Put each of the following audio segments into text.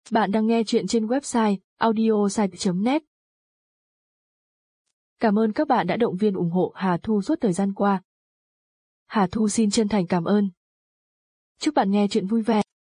Bạn đang nghe chuyện trên website audiosite.net. Cảm ơn các bạn đã động viên ủng hộ Hà Thu suốt thời gian qua. Hà Thu xin chân thành cảm ơn. Chúc bạn nghe chuyện vui vẻ.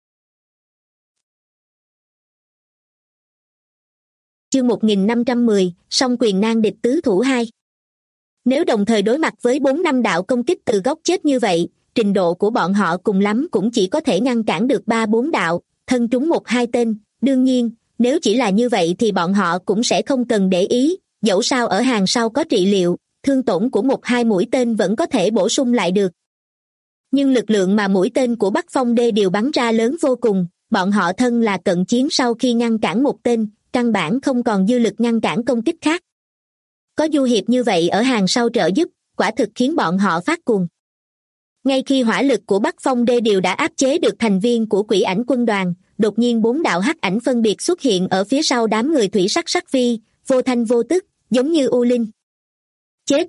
Chương 1510, song quyền nan địch tứ thủ 2. Nếu đồng thời đối mặt với 4-5 đạo công kích từ góc chết như vậy, trình độ của bọn họ cùng lắm cũng chỉ có thể ngăn cản được 3-4 đạo, thân trúng 1-2 tên. Đương nhiên, nếu chỉ là như vậy thì bọn họ cũng sẽ không cần để ý, dẫu sao ở hàng sau có trị liệu, thương tổn của 1-2 mũi tên vẫn có thể bổ sung lại được. Nhưng lực lượng mà mũi tên của Bắc Phong Đê điều bắn ra lớn vô cùng, bọn họ thân là cận chiến sau khi ngăn cản một tên, căn bản không còn dư lực ngăn cản công kích khác. Có du hiệp như vậy ở hàng sau trợ giúp, quả thực khiến bọn họ phát cuồng. Ngay khi hỏa lực của Bắc Phong Đê điều đã áp chế được thành viên của Quỷ Ảnh quân đoàn, đột nhiên 4 đạo hắc ảnh phân biệt xuất hiện ở phía sau đám người thủy sắc sắc phi, vô thanh vô tức, giống như u linh. Chết!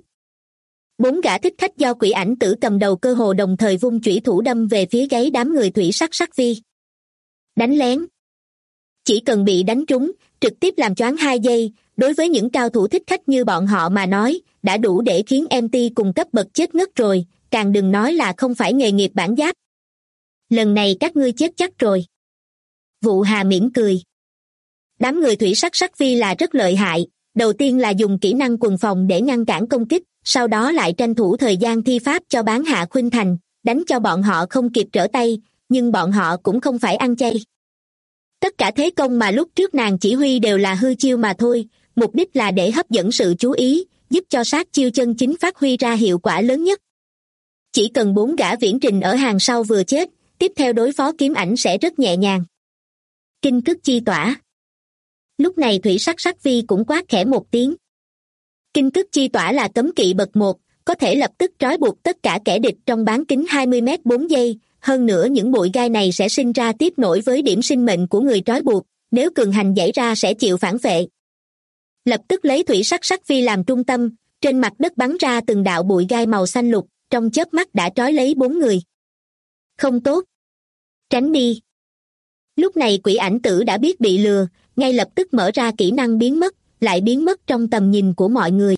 4 gã thích khách do Quỷ Ảnh tử cầm đầu cơ hồ đồng thời vung chủy thủ đâm về phía gáy đám người thủy sắc sắc phi. Đánh lén. Chỉ cần bị đánh trúng, trực tiếp làm choáng 2 giây, đối với những cao thủ thích khách như bọn họ mà nói, đã đủ để khiến MT cùng cấp bậc chết ngất rồi, càng đừng nói là không phải nghề nghiệp bản giáp. Lần này các ngươi chết chắc rồi. Vụ Hà mỉm cười. Đám người thủy sắc sắc phi là rất lợi hại, đầu tiên là dùng kỹ năng quần phòng để ngăn cản công kích, sau đó lại tranh thủ thời gian thi pháp cho bán hạ khuynh thành, đánh cho bọn họ không kịp trở tay, nhưng bọn họ cũng không phải ăn chay. Tất cả thế công mà lúc trước nàng chỉ huy đều là hư chiêu mà thôi, mục đích là để hấp dẫn sự chú ý, giúp cho sát chiêu chân chính phát huy ra hiệu quả lớn nhất. Chỉ cần 4 gã viễn trình ở hàng sau vừa chết, tiếp theo đối phó kiếm ảnh sẽ rất nhẹ nhàng. Kinh cức chi tỏa. Lúc này thủy sắc sắc phi cũng quát khẽ một tiếng. Kinh cức chi tỏa là cấm kỵ bậc 1, có thể lập tức trói buộc tất cả kẻ địch trong bán kính 20 mét 4 giây, hơn nữa những bụi gai này sẽ sinh ra tiếp nối với điểm sinh mệnh của người trói buộc, nếu cường hành giãy ra sẽ chịu phản vệ. Lập tức lấy thủy sắc sắc phi làm trung tâm, trên mặt đất bắn ra từng đạo bụi gai màu xanh lục, trong chớp mắt đã trói lấy 4 người. Không tốt. Tránh đi. Lúc này Quỷ Ảnh tử đã biết bị lừa, ngay lập tức mở ra kỹ năng biến mất, lại biến mất trong tầm nhìn của mọi người.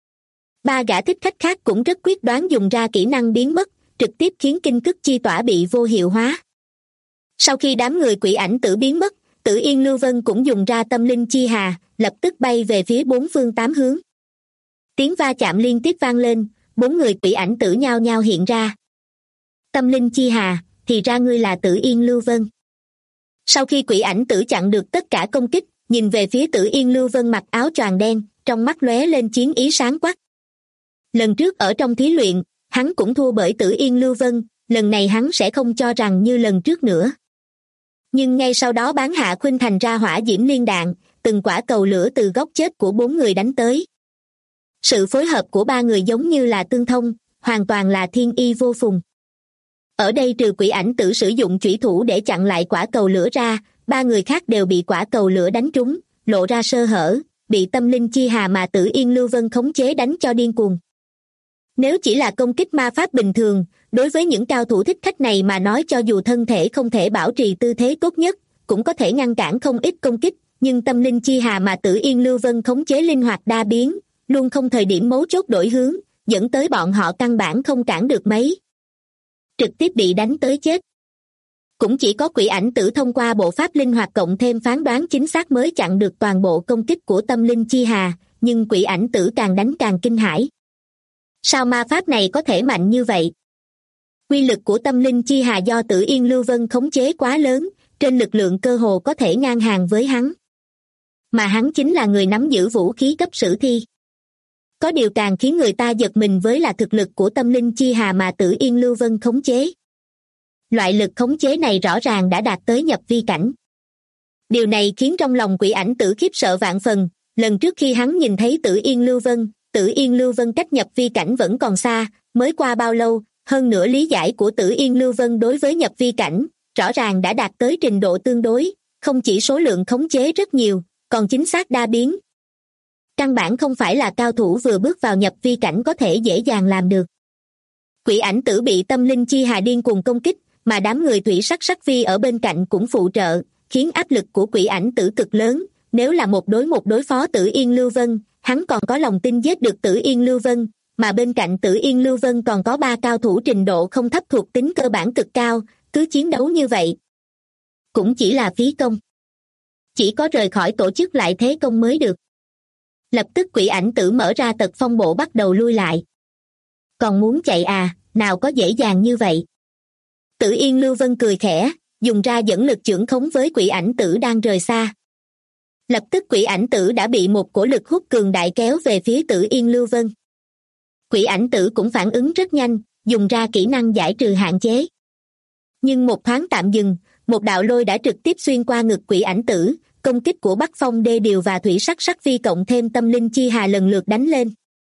3 gã thích khách khác cũng rất quyết đoán dùng ra kỹ năng biến mất, trực tiếp khiến kinh cức chi tỏa bị vô hiệu hóa. Sau khi đám người Quỷ Ảnh tử biến mất, Tử Yên Lưu Vân cũng dùng ra tâm linh chi hà, lập tức bay về phía 4 phương 8 hướng. Tiếng va chạm liên tiếp vang lên, 4 người Quỷ Ảnh tử nhao nhao hiện ra. Tâm linh chi hà, thì ra ngươi là Tử Yên Lưu Vân. Sau khi Quỷ Ảnh tử chặn được tất cả công kích, nhìn về phía Tử Yên Lưu Vân mặc áo choàng đen, trong mắt lóe lên chiến ý sáng quắc. Lần trước ở trong thí luyện, hắn cũng thua bởi Tử Yên Lưu Vân, lần này hắn sẽ không cho rằng như lần trước nữa. Nhưng ngay sau đó bán hạ khuynh thành ra hỏa diễm liên đạn, từng quả cầu lửa từ góc chết của 4 người đánh tới. Sự phối hợp của 3 người giống như là tương thông, hoàn toàn là thiên y vô phùng. Ở đây trừ Quỷ Ảnh tử sử dụng chủy thủ để chặn lại quả cầu lửa ra, 3 người khác đều bị quả cầu lửa đánh trúng, lộ ra sơ hở, bị tâm linh chi hà mà Tử Yên Lưu Vân khống chế đánh cho điên cuồng. Nếu chỉ là công kích ma pháp bình thường, đối với những cao thủ thích khách này mà nói cho dù thân thể không thể bảo trì tư thế tốt nhất, cũng có thể ngăn cản không ít công kích, nhưng tâm linh chi hà mà Tử Yên Lưu Vân khống chế linh hoạt đa biến, luôn không thời điểm mấu chốt đổi hướng, dẫn tới bọn họ căn bản không cản được mấy. Trực tiếp bị đánh tới chết. Cũng chỉ có Quỷ Ảnh tử thông qua bộ pháp linh hoạt cộng thêm phán đoán chính xác mới chặn được toàn bộ công kích của tâm linh chi hà, nhưng Quỷ Ảnh tử càng đánh càng kinh hãi. Sao ma pháp này có thể mạnh như vậy? Quy lực của tâm linh chi hà do Tử Yên Lưu Vân khống chế quá lớn, trên lực lượng cơ hồ có thể ngang hàng với hắn. Mà hắn chính là người nắm giữ vũ khí cấp sử thi. Có điều càng khiến người ta giật mình với là thực lực của tâm linh chi hà mà Tử Yên Lưu Vân khống chế. Loại lực khống chế này rõ ràng đã đạt tới nhập vi cảnh. Điều này khiến trong lòng Quỷ Ảnh tử khiếp sợ vạn phần, lần trước khi hắn nhìn thấy Tử Yên Lưu Vân cách nhập vi cảnh vẫn còn xa, mới qua bao lâu, hơn nữa lý giải của Tử Yên Lưu Vân đối với nhập vi cảnh, rõ ràng đã đạt tới trình độ tương đối, không chỉ số lượng khống chế rất nhiều, còn chính xác đa biến. Căn bản không phải là cao thủ vừa bước vào nhập vi cảnh có thể dễ dàng làm được. Quỷ Ảnh tử bị tâm linh chi hà điên cuồng công kích, mà đám người thủy sắc sắc phi ở bên cạnh cũng phụ trợ, khiến áp lực của Quỷ Ảnh Tử cực lớn. Nếu là một đối phó Tử Yên Lưu Vân, hắn còn có lòng tin giết được Tử Yên Lưu Vân, mà bên cạnh Tử Yên Lưu Vân còn có 3 cao thủ trình độ không thấp thuộc tính cơ bản cực cao, cứ chiến đấu như vậy cũng chỉ là phí công. Chỉ có rời khỏi tổ chức lại thế công mới được. Lập tức Quỷ Ảnh Tử mở ra tật phong bộ bắt đầu lui lại. Còn muốn chạy à, nào có dễ dàng như vậy. Tử Yên Lưu Vân cười khẽ, dùng ra dẫn lực chưởng khống với Quỷ Ảnh Tử đang rời xa. Lập tức Quỷ Ảnh Tử đã bị một cổ lực hút cường đại kéo về phía Tử Yên Lưu Vân. Quỷ Ảnh Tử cũng phản ứng rất nhanh, dùng ra kỹ năng giải trừ hạn chế. Nhưng một thoáng tạm dừng, một đạo lôi đã trực tiếp xuyên qua ngực Quỷ Ảnh Tử, công kích của Bắc Phong Đê Điều và Thủy Sắc Sắc Phi cộng thêm Tâm Linh Chi Hà lần lượt đánh lên.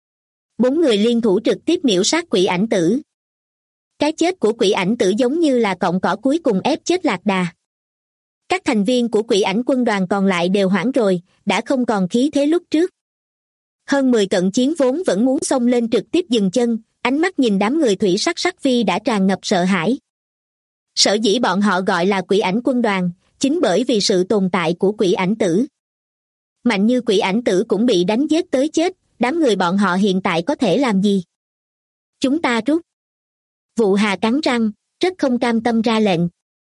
4 người liên thủ trực tiếp miểu sát Quỷ Ảnh Tử. Cái chết của Quỷ Ảnh Tử giống như là cọng cỏ cuối cùng ép chết Lạc Đà. Các thành viên của Quỷ Ảnh quân đoàn còn lại đều hoảng rồi, đã không còn khí thế lúc trước. Hơn 10 cận chiến vốn vẫn muốn xông lên trực tiếp dừng chân, ánh mắt nhìn đám người Thủy Sắc Sắc Phi đã tràn ngập sợ hãi. Sở dĩ bọn họ gọi là Quỷ Ảnh quân đoàn, chính bởi vì sự tồn tại của Quỷ Ảnh Tử. Mạnh như Quỷ Ảnh Tử cũng bị đánh giết tới chết, đám người bọn họ hiện tại có thể làm gì? Chúng ta rút. Vụ Hà cắn răng, rất không cam tâm ra lệnh.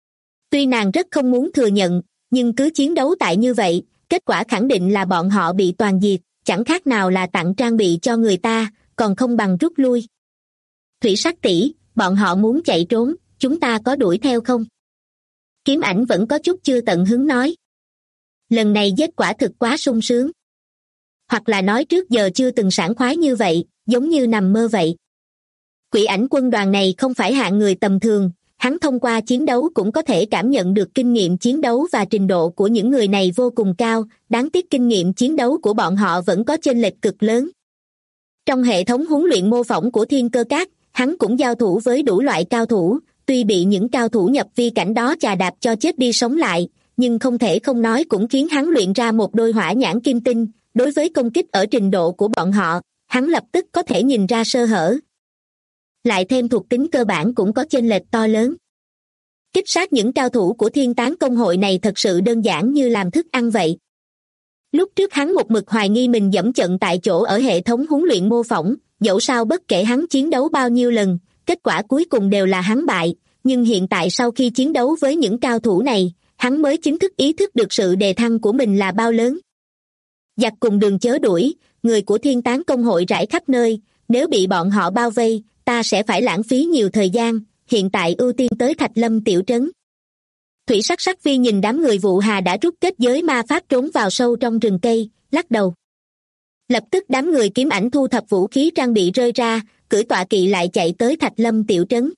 Tuy nàng rất không muốn thừa nhận, nhưng cứ chiến đấu tại như vậy, kết quả khẳng định là bọn họ bị toàn diệt, chẳng khác nào là tặng trang bị cho người ta, còn không bằng rút lui. Thủy Sắc tỷ, bọn họ muốn chạy trốn, chúng ta có đuổi theo không? Kiếm Ảnh vẫn có chút chưa tận hứng nói. Lần này giết quả thực quá sung sướng. Hoặc là nói trước giờ chưa từng sảng khoái như vậy, giống như nằm mơ vậy. Quỷ Ảnh quân đoàn này không phải hạng người tầm thường, hắn thông qua chiến đấu cũng có thể cảm nhận được kinh nghiệm chiến đấu và trình độ của những người này vô cùng cao, đáng tiếc kinh nghiệm chiến đấu của bọn họ vẫn có chênh lệch cực lớn. Trong hệ thống huấn luyện mô phỏng của Thiên Cơ Các, hắn cũng giao thủ với đủ loại cao thủ, tuy bị những cao thủ nhập vi cảnh đó chà đạp cho chết đi sống lại, nhưng không thể không nói cũng khiến hắn luyện ra một đôi hỏa nhãn kim tinh, đối với công kích ở trình độ của bọn họ, hắn lập tức có thể nhìn ra sơ hở. Lại thêm thuộc tính cơ bản cũng có chênh lệch to lớn. Kích sát những cao thủ của Thiên Tán công hội này thật sự đơn giản như làm thức ăn vậy. Lúc trước hắn một mực hoài nghi mình dẫm trận tại chỗ ở hệ thống huấn luyện mô phỏng, dẫu sao bất kể hắn chiến đấu bao nhiêu lần, kết quả cuối cùng đều là hắn bại, nhưng hiện tại sau khi chiến đấu với những cao thủ này, hắn mới chính thức ý thức được sự đề thăng của mình là bao lớn. Giặc cùng đường chớ đuổi, người của Thiên Tán công hội rải khắp nơi, nếu bị bọn họ bao vây, ta sẽ phải lãng phí nhiều thời gian, hiện tại ưu tiên tới Thạch Lâm tiểu trấn. Thủy Sắc Sắc Phi nhìn đám người Vụ Hà đã rút kết giới ma pháp trốn vào sâu trong rừng cây, lắc đầu. Lập tức đám người Kiếm Ảnh thu thập vũ khí trang bị rơi ra, cưỡi tọa kỵ lại chạy tới Thạch Lâm tiểu trấn.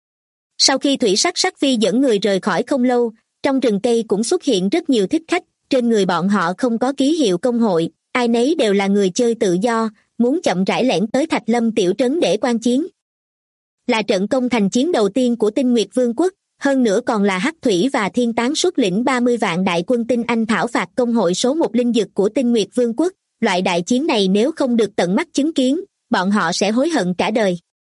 Sau khi Thủy Sắc Sắc Phi dẫn người rời khỏi không lâu, trong rừng cây cũng xuất hiện rất nhiều thích khách, trên người bọn họ không có ký hiệu công hội, ai nấy đều là người chơi tự do, muốn chậm rãi lẻn tới Thạch Lâm tiểu trấn để quan chiến. Là trận công thành chiến đầu tiên của Tinh Nguyệt Vương quốc, hơn nữa còn là Hắc Thủy và Thiên Tán xuất lĩnh 30 vạn đại quân tinh anh thảo phạt công hội số 1 linh dực của Tinh Nguyệt Vương quốc, loại đại chiến này nếu không được tận mắt chứng kiến, bọn họ sẽ hối hận cả đời.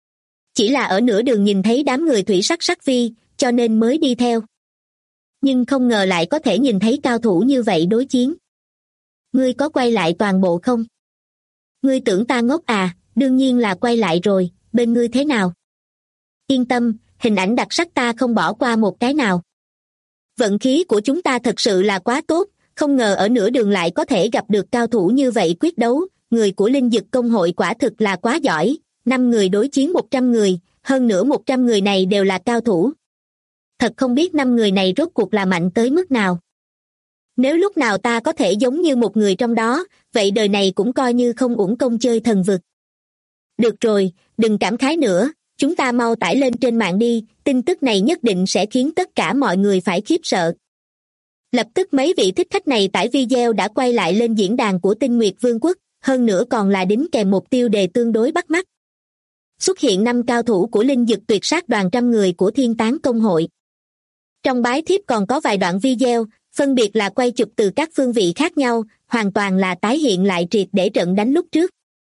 Chỉ là ở nửa đường nhìn thấy đám người Thủy Sắc Sắc Phi, cho nên mới đi theo. Nhưng không ngờ lại có thể nhìn thấy cao thủ như vậy đối chiến. Ngươi có quay lại toàn bộ không? Ngươi tưởng ta ngốc à, đương nhiên là quay lại rồi, bên ngươi thế nào? Yên tâm, hình ảnh đặc sắc ta không bỏ qua một cái nào. Vận khí của chúng ta thật sự là quá tốt, không ngờ ở nửa đường lại có thể gặp được cao thủ như vậy quyết đấu, người của linh dực công hội quả thực là quá giỏi, 5 người đối chiến 100 người, hơn nữa 100 người này đều là cao thủ. Thật không biết 5 người này rốt cuộc là mạnh tới mức nào. Nếu lúc nào ta có thể giống như một người trong đó, vậy đời này cũng coi như không uổng công chơi thần vực. Được rồi, đừng cảm khái nữa, chúng ta mau tải lên trên mạng đi, tin tức này nhất định sẽ khiến tất cả mọi người phải khiếp sợ. Lập tức mấy vị thích khách này tải video đã quay lại lên diễn đàn của Tinh Nguyệt Vương quốc, hơn nữa còn là đính kèm một tiêu đề tương đối bắt mắt. Xuất hiện 5 cao thủ của linh dực tuyệt sát đoàn trăm người của Thiên Tán công hội. Trong bái thiếp còn có vài đoạn video, phân biệt là quay chụp từ các phương vị khác nhau, hoàn toàn là tái hiện lại triệt để trận đánh lúc trước.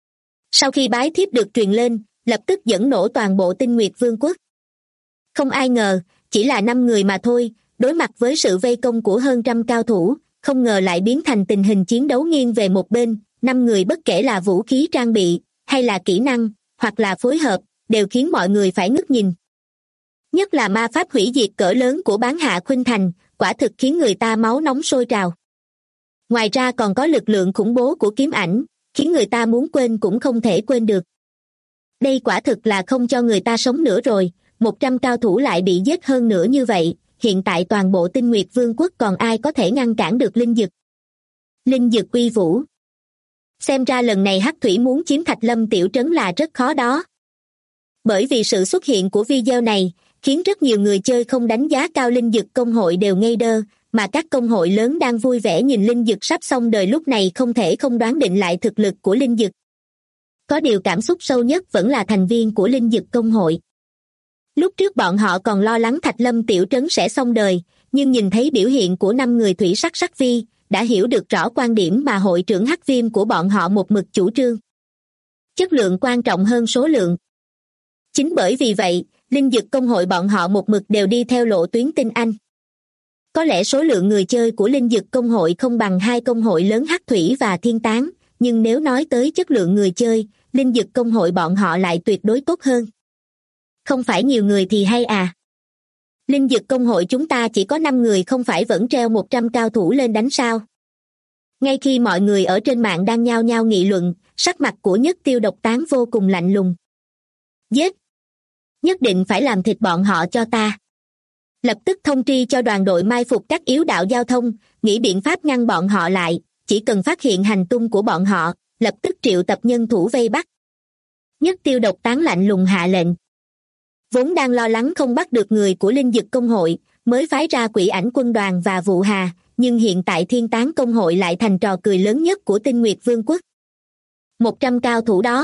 Sau khi bái thiếp được truyền lên, lập tức dẫn nổ toàn bộ Tinh Nguyệt Vương quốc. Không ai ngờ, chỉ là 5 người mà thôi, đối mặt với sự vây công của hơn trăm cao thủ, không ngờ lại biến thành tình hình chiến đấu nghiêng về một bên. 5 người bất kể là vũ khí trang bị hay là kỹ năng hoặc là phối hợp đều khiến mọi người phải ngước nhìn. Nhất là ma pháp hủy diệt cỡ lớn của Bán Hạ Khuynh Thành, quả thực khiến người ta máu nóng sôi trào. Ngoài ra còn có lực lượng khủng bố của kiếm ảnh, khiến người ta muốn quên cũng không thể quên được. Đây quả thực là không cho người ta sống nữa rồi, 100 cao thủ lại bị giết hơn nữa như vậy, hiện tại toàn bộ Tinh Nguyệt Vương quốc còn ai có thể ngăn cản được linh dực. Linh dực uy vũ. Xem ra lần này Hắc Thủy muốn chiếm Thạch Lâm tiểu trấn là rất khó đó. Bởi vì sự xuất hiện của video này, khiến rất nhiều người chơi không đánh giá cao linh dực công hội đều ngây đơ, mà các công hội lớn đang vui vẻ nhìn linh dực sắp xong đời lúc này không thể không đoán định lại thực lực của linh dực. Có điều cảm xúc sâu nhất vẫn là thành viên của linh dực công hội. Lúc trước bọn họ còn lo lắng Thạch Lâm tiểu trấn sẽ xong đời, nhưng nhìn thấy biểu hiện của 5 người thủy sắc sắc vi, đã hiểu được rõ quan điểm mà hội trưởng Hắc Viêm của bọn họ một mực chủ trương. Chất lượng quan trọng hơn số lượng. Chính bởi vì vậy, linh dực công hội bọn họ một mực đều đi theo lộ tuyến tinh anh. Có lẽ số lượng người chơi của linh dực công hội không bằng 2 công hội lớn Hắc Thủy và Thiên Tán, nhưng nếu nói tới chất lượng người chơi, linh dực công hội bọn họ lại tuyệt đối tốt hơn. Không phải nhiều người thì hay à? Linh dực công hội chúng ta chỉ có 5 người không phải vẫn treo 100 cao thủ lên đánh sao? Ngay khi mọi người ở trên mạng đang nhao nhao nghị luận, sắc mặt của Nhất Tiêu Độc Tán vô cùng lạnh lùng. Giết! Nhất định phải làm thịt bọn họ cho ta. Lập tức thông tri cho đoàn đội mai phục các yếu đạo giao thông, nghĩ biện pháp ngăn bọn họ lại, chỉ cần phát hiện hành tung của bọn họ, lập tức triệu tập nhân thủ vây bắt. Nhất Tiêu Độc Tán lạnh lùng hạ lệnh. Vốn đang lo lắng không bắt được người của linh dực công hội, mới phái ra Quỷ Ảnh quân đoàn và Vụ Hà, nhưng hiện tại Thiên Tán công hội lại thành trò cười lớn nhất của Tinh Nguyệt Vương quốc. 100 cao thủ đó.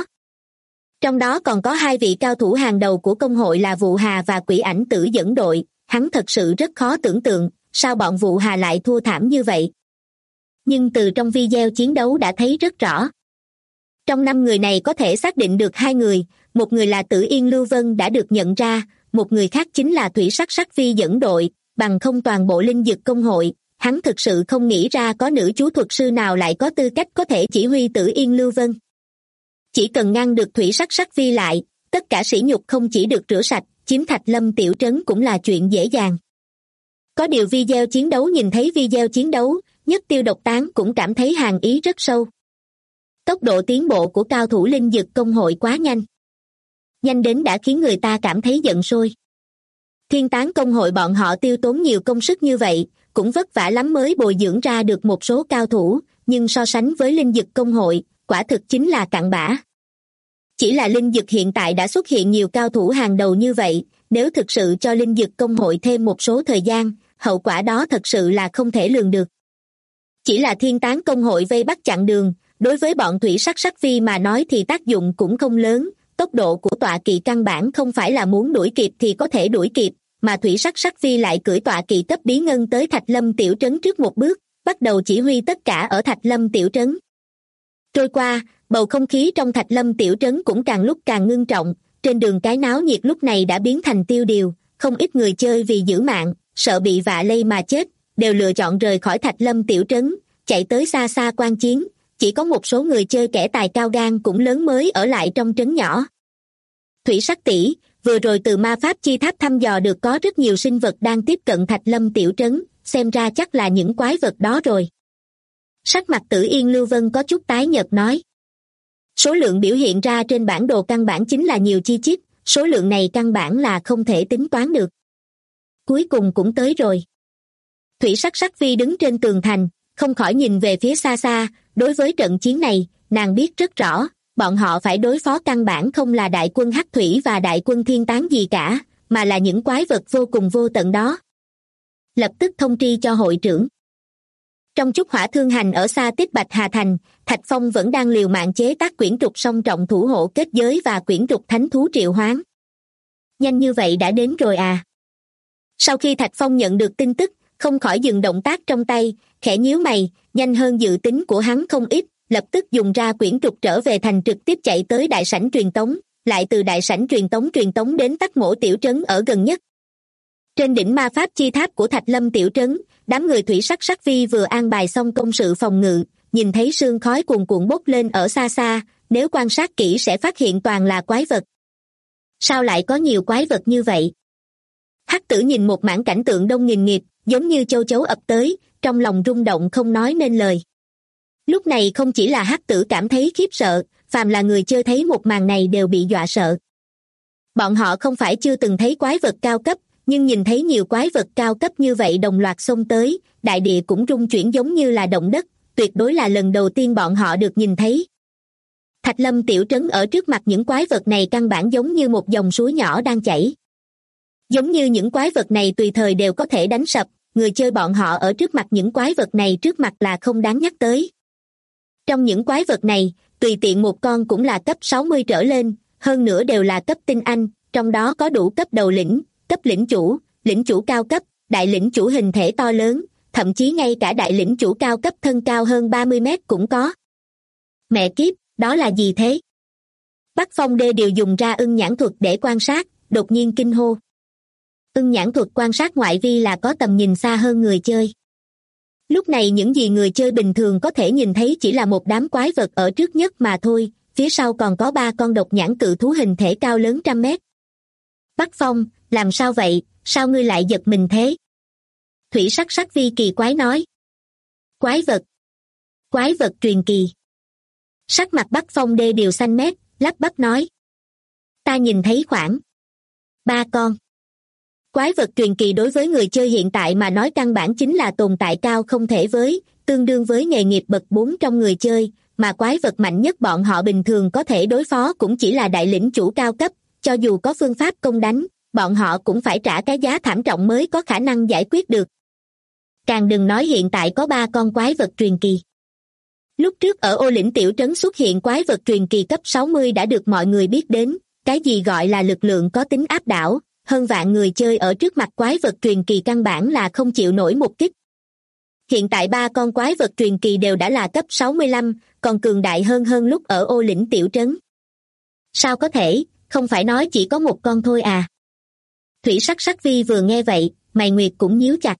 Trong đó còn có 2 vị cao thủ hàng đầu của công hội là Vụ Hà và Quỷ Ảnh Tử dẫn đội, hắn thật sự rất khó tưởng tượng, sao bọn Vụ Hà lại thua thảm như vậy. Nhưng từ trong video chiến đấu đã thấy rất rõ. Trong 5 người này có thể xác định được 2 người, một người là Tử Yên Lưu Vân đã được nhận ra, một người khác chính là Thủy Sắc Sắc Vi dẫn đội, bằng không toàn bộ linh dực công hội, hắn thực sự không nghĩ ra có nữ chú thuật sư nào lại có tư cách có thể chỉ huy Tử Yên Lưu Vân. Chỉ cần ngăn được Thủy Sắc Sắc Vi lại, tất cả sỉ nhục không chỉ được rửa sạch, chiếm Thạch Lâm tiểu trấn cũng là chuyện dễ dàng. Có điều video chiến đấu nhìn thấy video chiến đấu, Nhất Tiêu Độc Tán cũng cảm thấy hàn ý rất sâu. Tốc độ tiến bộ của cao thủ linh dực công hội quá nhanh. Nhanh đến đã khiến người ta cảm thấy giận sôi. Thiên Tán công hội bọn họ tiêu tốn nhiều công sức như vậy, cũng vất vả lắm mới bồi dưỡng ra được một số cao thủ, nhưng so sánh với linh dực công hội, quả thực chính là cặn bã. Chỉ là linh dực hiện tại đã xuất hiện nhiều cao thủ hàng đầu như vậy, nếu thực sự cho linh dực công hội thêm một số thời gian, hậu quả đó thật sự là không thể lường được. Chỉ là Thiên Tán công hội vây bắt chặn đường, đối với bọn Thủy Sắc Sắc Vi mà nói thì tác dụng cũng không lớn, tốc độ của tọa kỵ căn bản không phải là muốn đuổi kịp thì có thể đuổi kịp, mà Thủy Sắc Sắc Vi lại cưỡi tọa kỵ cấp bí ngân tới Thạch Lâm tiểu trấn trước một bước, bắt đầu chỉ huy tất cả ở Thạch Lâm tiểu trấn. Trôi qua, bầu không khí trong Thạch Lâm tiểu trấn cũng càng lúc càng ngưng trọng, trên đường cái náo nhiệt lúc này đã biến thành tiêu điều, không ít người chơi vì giữ mạng, sợ bị vạ lây mà chết, đều lựa chọn rời khỏi Thạch Lâm tiểu trấn, chạy tới xa xa quan chiến, chỉ có một số người chơi kẻ tài cao gan cũng lớn mới ở lại trong trấn nhỏ. Thủy Sắc tỷ, vừa rồi từ ma pháp chi tháp thăm dò được có rất nhiều sinh vật đang tiếp cận Thạch Lâm tiểu trấn, xem ra chắc là những quái vật đó rồi. Sắc mặt Tử Yên Lưu Vân có chút tái nhợt nói. Số lượng biểu hiện ra trên bản đồ căn bản chính là nhiều chi chít, số lượng này căn bản là không thể tính toán được. Cuối cùng cũng tới rồi. Thủy Sắc Sắc Vi đứng trên tường thành, không khỏi nhìn về phía xa xa, đối với trận chiến này, nàng biết rất rõ, bọn họ phải đối phó căn bản không là đại quân Hắc Thủy và đại quân Thiên Tán gì cả, mà là những quái vật vô cùng vô tận đó. Lập tức thông tri cho hội trưởng. Trong chút hỏa thương hành ở xa Tích Bạch Hà Thành, Thạch Phong vẫn đang liều mạng chế tác quyển trục song trọng thủ hộ kết giới và quyển trục thánh thú triệu hoán. Nhanh như vậy đã đến rồi à? Sau khi Thạch Phong nhận được tin tức, không khỏi dừng động tác trong tay, khẽ nhíu mày, nhanh hơn dự tính của hắn không ít, lập tức dùng ra quyển trục trở về thành trực tiếp chạy tới đại sảnh truyền tống, lại từ đại sảnh truyền tống đến Tắc Mổ tiểu trấn ở gần nhất. Trên đỉnh ma pháp chi tháp của Thạch Lâm tiểu trấn, đám người thủy sắc sắc vi vừa an bài xong công sự phòng ngự, nhìn thấy sương khói cuồn cuộn bốc lên ở xa xa, nếu quan sát kỹ sẽ phát hiện toàn là quái vật. Sao lại có nhiều quái vật như vậy? Hắc tử nhìn một mảng cảnh tượng đông nghìn nghịt, giống như châu chấu ập tới, trong lòng rung động không nói nên lời. Lúc này không chỉ là Hắc tử cảm thấy khiếp sợ, phàm là người chơi thấy một màn này đều bị dọa sợ. Bọn họ không phải chưa từng thấy quái vật cao cấp, nhưng nhìn thấy nhiều quái vật cao cấp như vậy đồng loạt xông tới, đại địa cũng rung chuyển giống như là động đất, tuyệt đối là lần đầu tiên bọn họ được nhìn thấy. Thạch Lâm tiểu trấn ở trước mặt những quái vật này căn bản giống như một dòng suối nhỏ đang chảy. Giống như những quái vật này tùy thời đều có thể đánh sập, người chơi bọn họ ở trước mặt những quái vật này trước mặt là không đáng nhắc tới. Trong những quái vật này, tùy tiện một con cũng là cấp 60 trở lên, hơn nữa đều là cấp tinh anh, trong đó có đủ cấp đầu lĩnh, cấp lĩnh chủ cao cấp, đại lĩnh chủ hình thể to lớn, thậm chí ngay cả đại lĩnh chủ cao cấp thân cao hơn 30 mét cũng có. Mẹ kiếp, đó là gì thế? Bắc Phong Đê đều dùng ra ưng nhãn thuật để quan sát, đột nhiên kinh hô. Ưng nhãn thuật quan sát ngoại vi là có tầm nhìn xa hơn người chơi. Lúc này những gì người chơi bình thường có thể nhìn thấy chỉ là một đám quái vật ở trước nhất mà thôi, phía sau còn có 3 con độc nhãn cự thú hình thể cao lớn trăm mét. Bắc Phong, làm sao vậy, sao ngươi lại giật mình thế? Thủy sắc sắc vi kỳ quái nói. Quái vật truyền kỳ. Sắc mặt Bắc Phong Đê đều xanh mét, lắp bắp nói. Ta nhìn thấy khoảng 3 con. Quái vật truyền kỳ đối với người chơi hiện tại mà nói căn bản chính là tồn tại cao không thể với, tương đương với nghề nghiệp bậc 4 trong người chơi, mà quái vật mạnh nhất bọn họ bình thường có thể đối phó cũng chỉ là đại lĩnh chủ cao cấp, cho dù có phương pháp công đánh, bọn họ cũng phải trả cái giá thảm trọng mới có khả năng giải quyết được. Càng đừng nói hiện tại có 3 con quái vật truyền kỳ. Lúc trước ở Ô Lĩnh tiểu trấn xuất hiện quái vật truyền kỳ cấp 60 đã được mọi người biết đến, cái gì gọi là lực lượng có tính áp đảo, hơn vạn người chơi ở trước mặt quái vật truyền kỳ căn bản là không chịu nổi một kích. Hiện tại 3 con quái vật truyền kỳ đều đã là cấp 65, còn cường đại hơn lúc ở Ô Lĩnh tiểu trấn. Sao có thể, không phải nói chỉ có một con thôi à? Thủy sắc sắc vi vừa nghe vậy, mày nguyệt cũng nhíu chặt.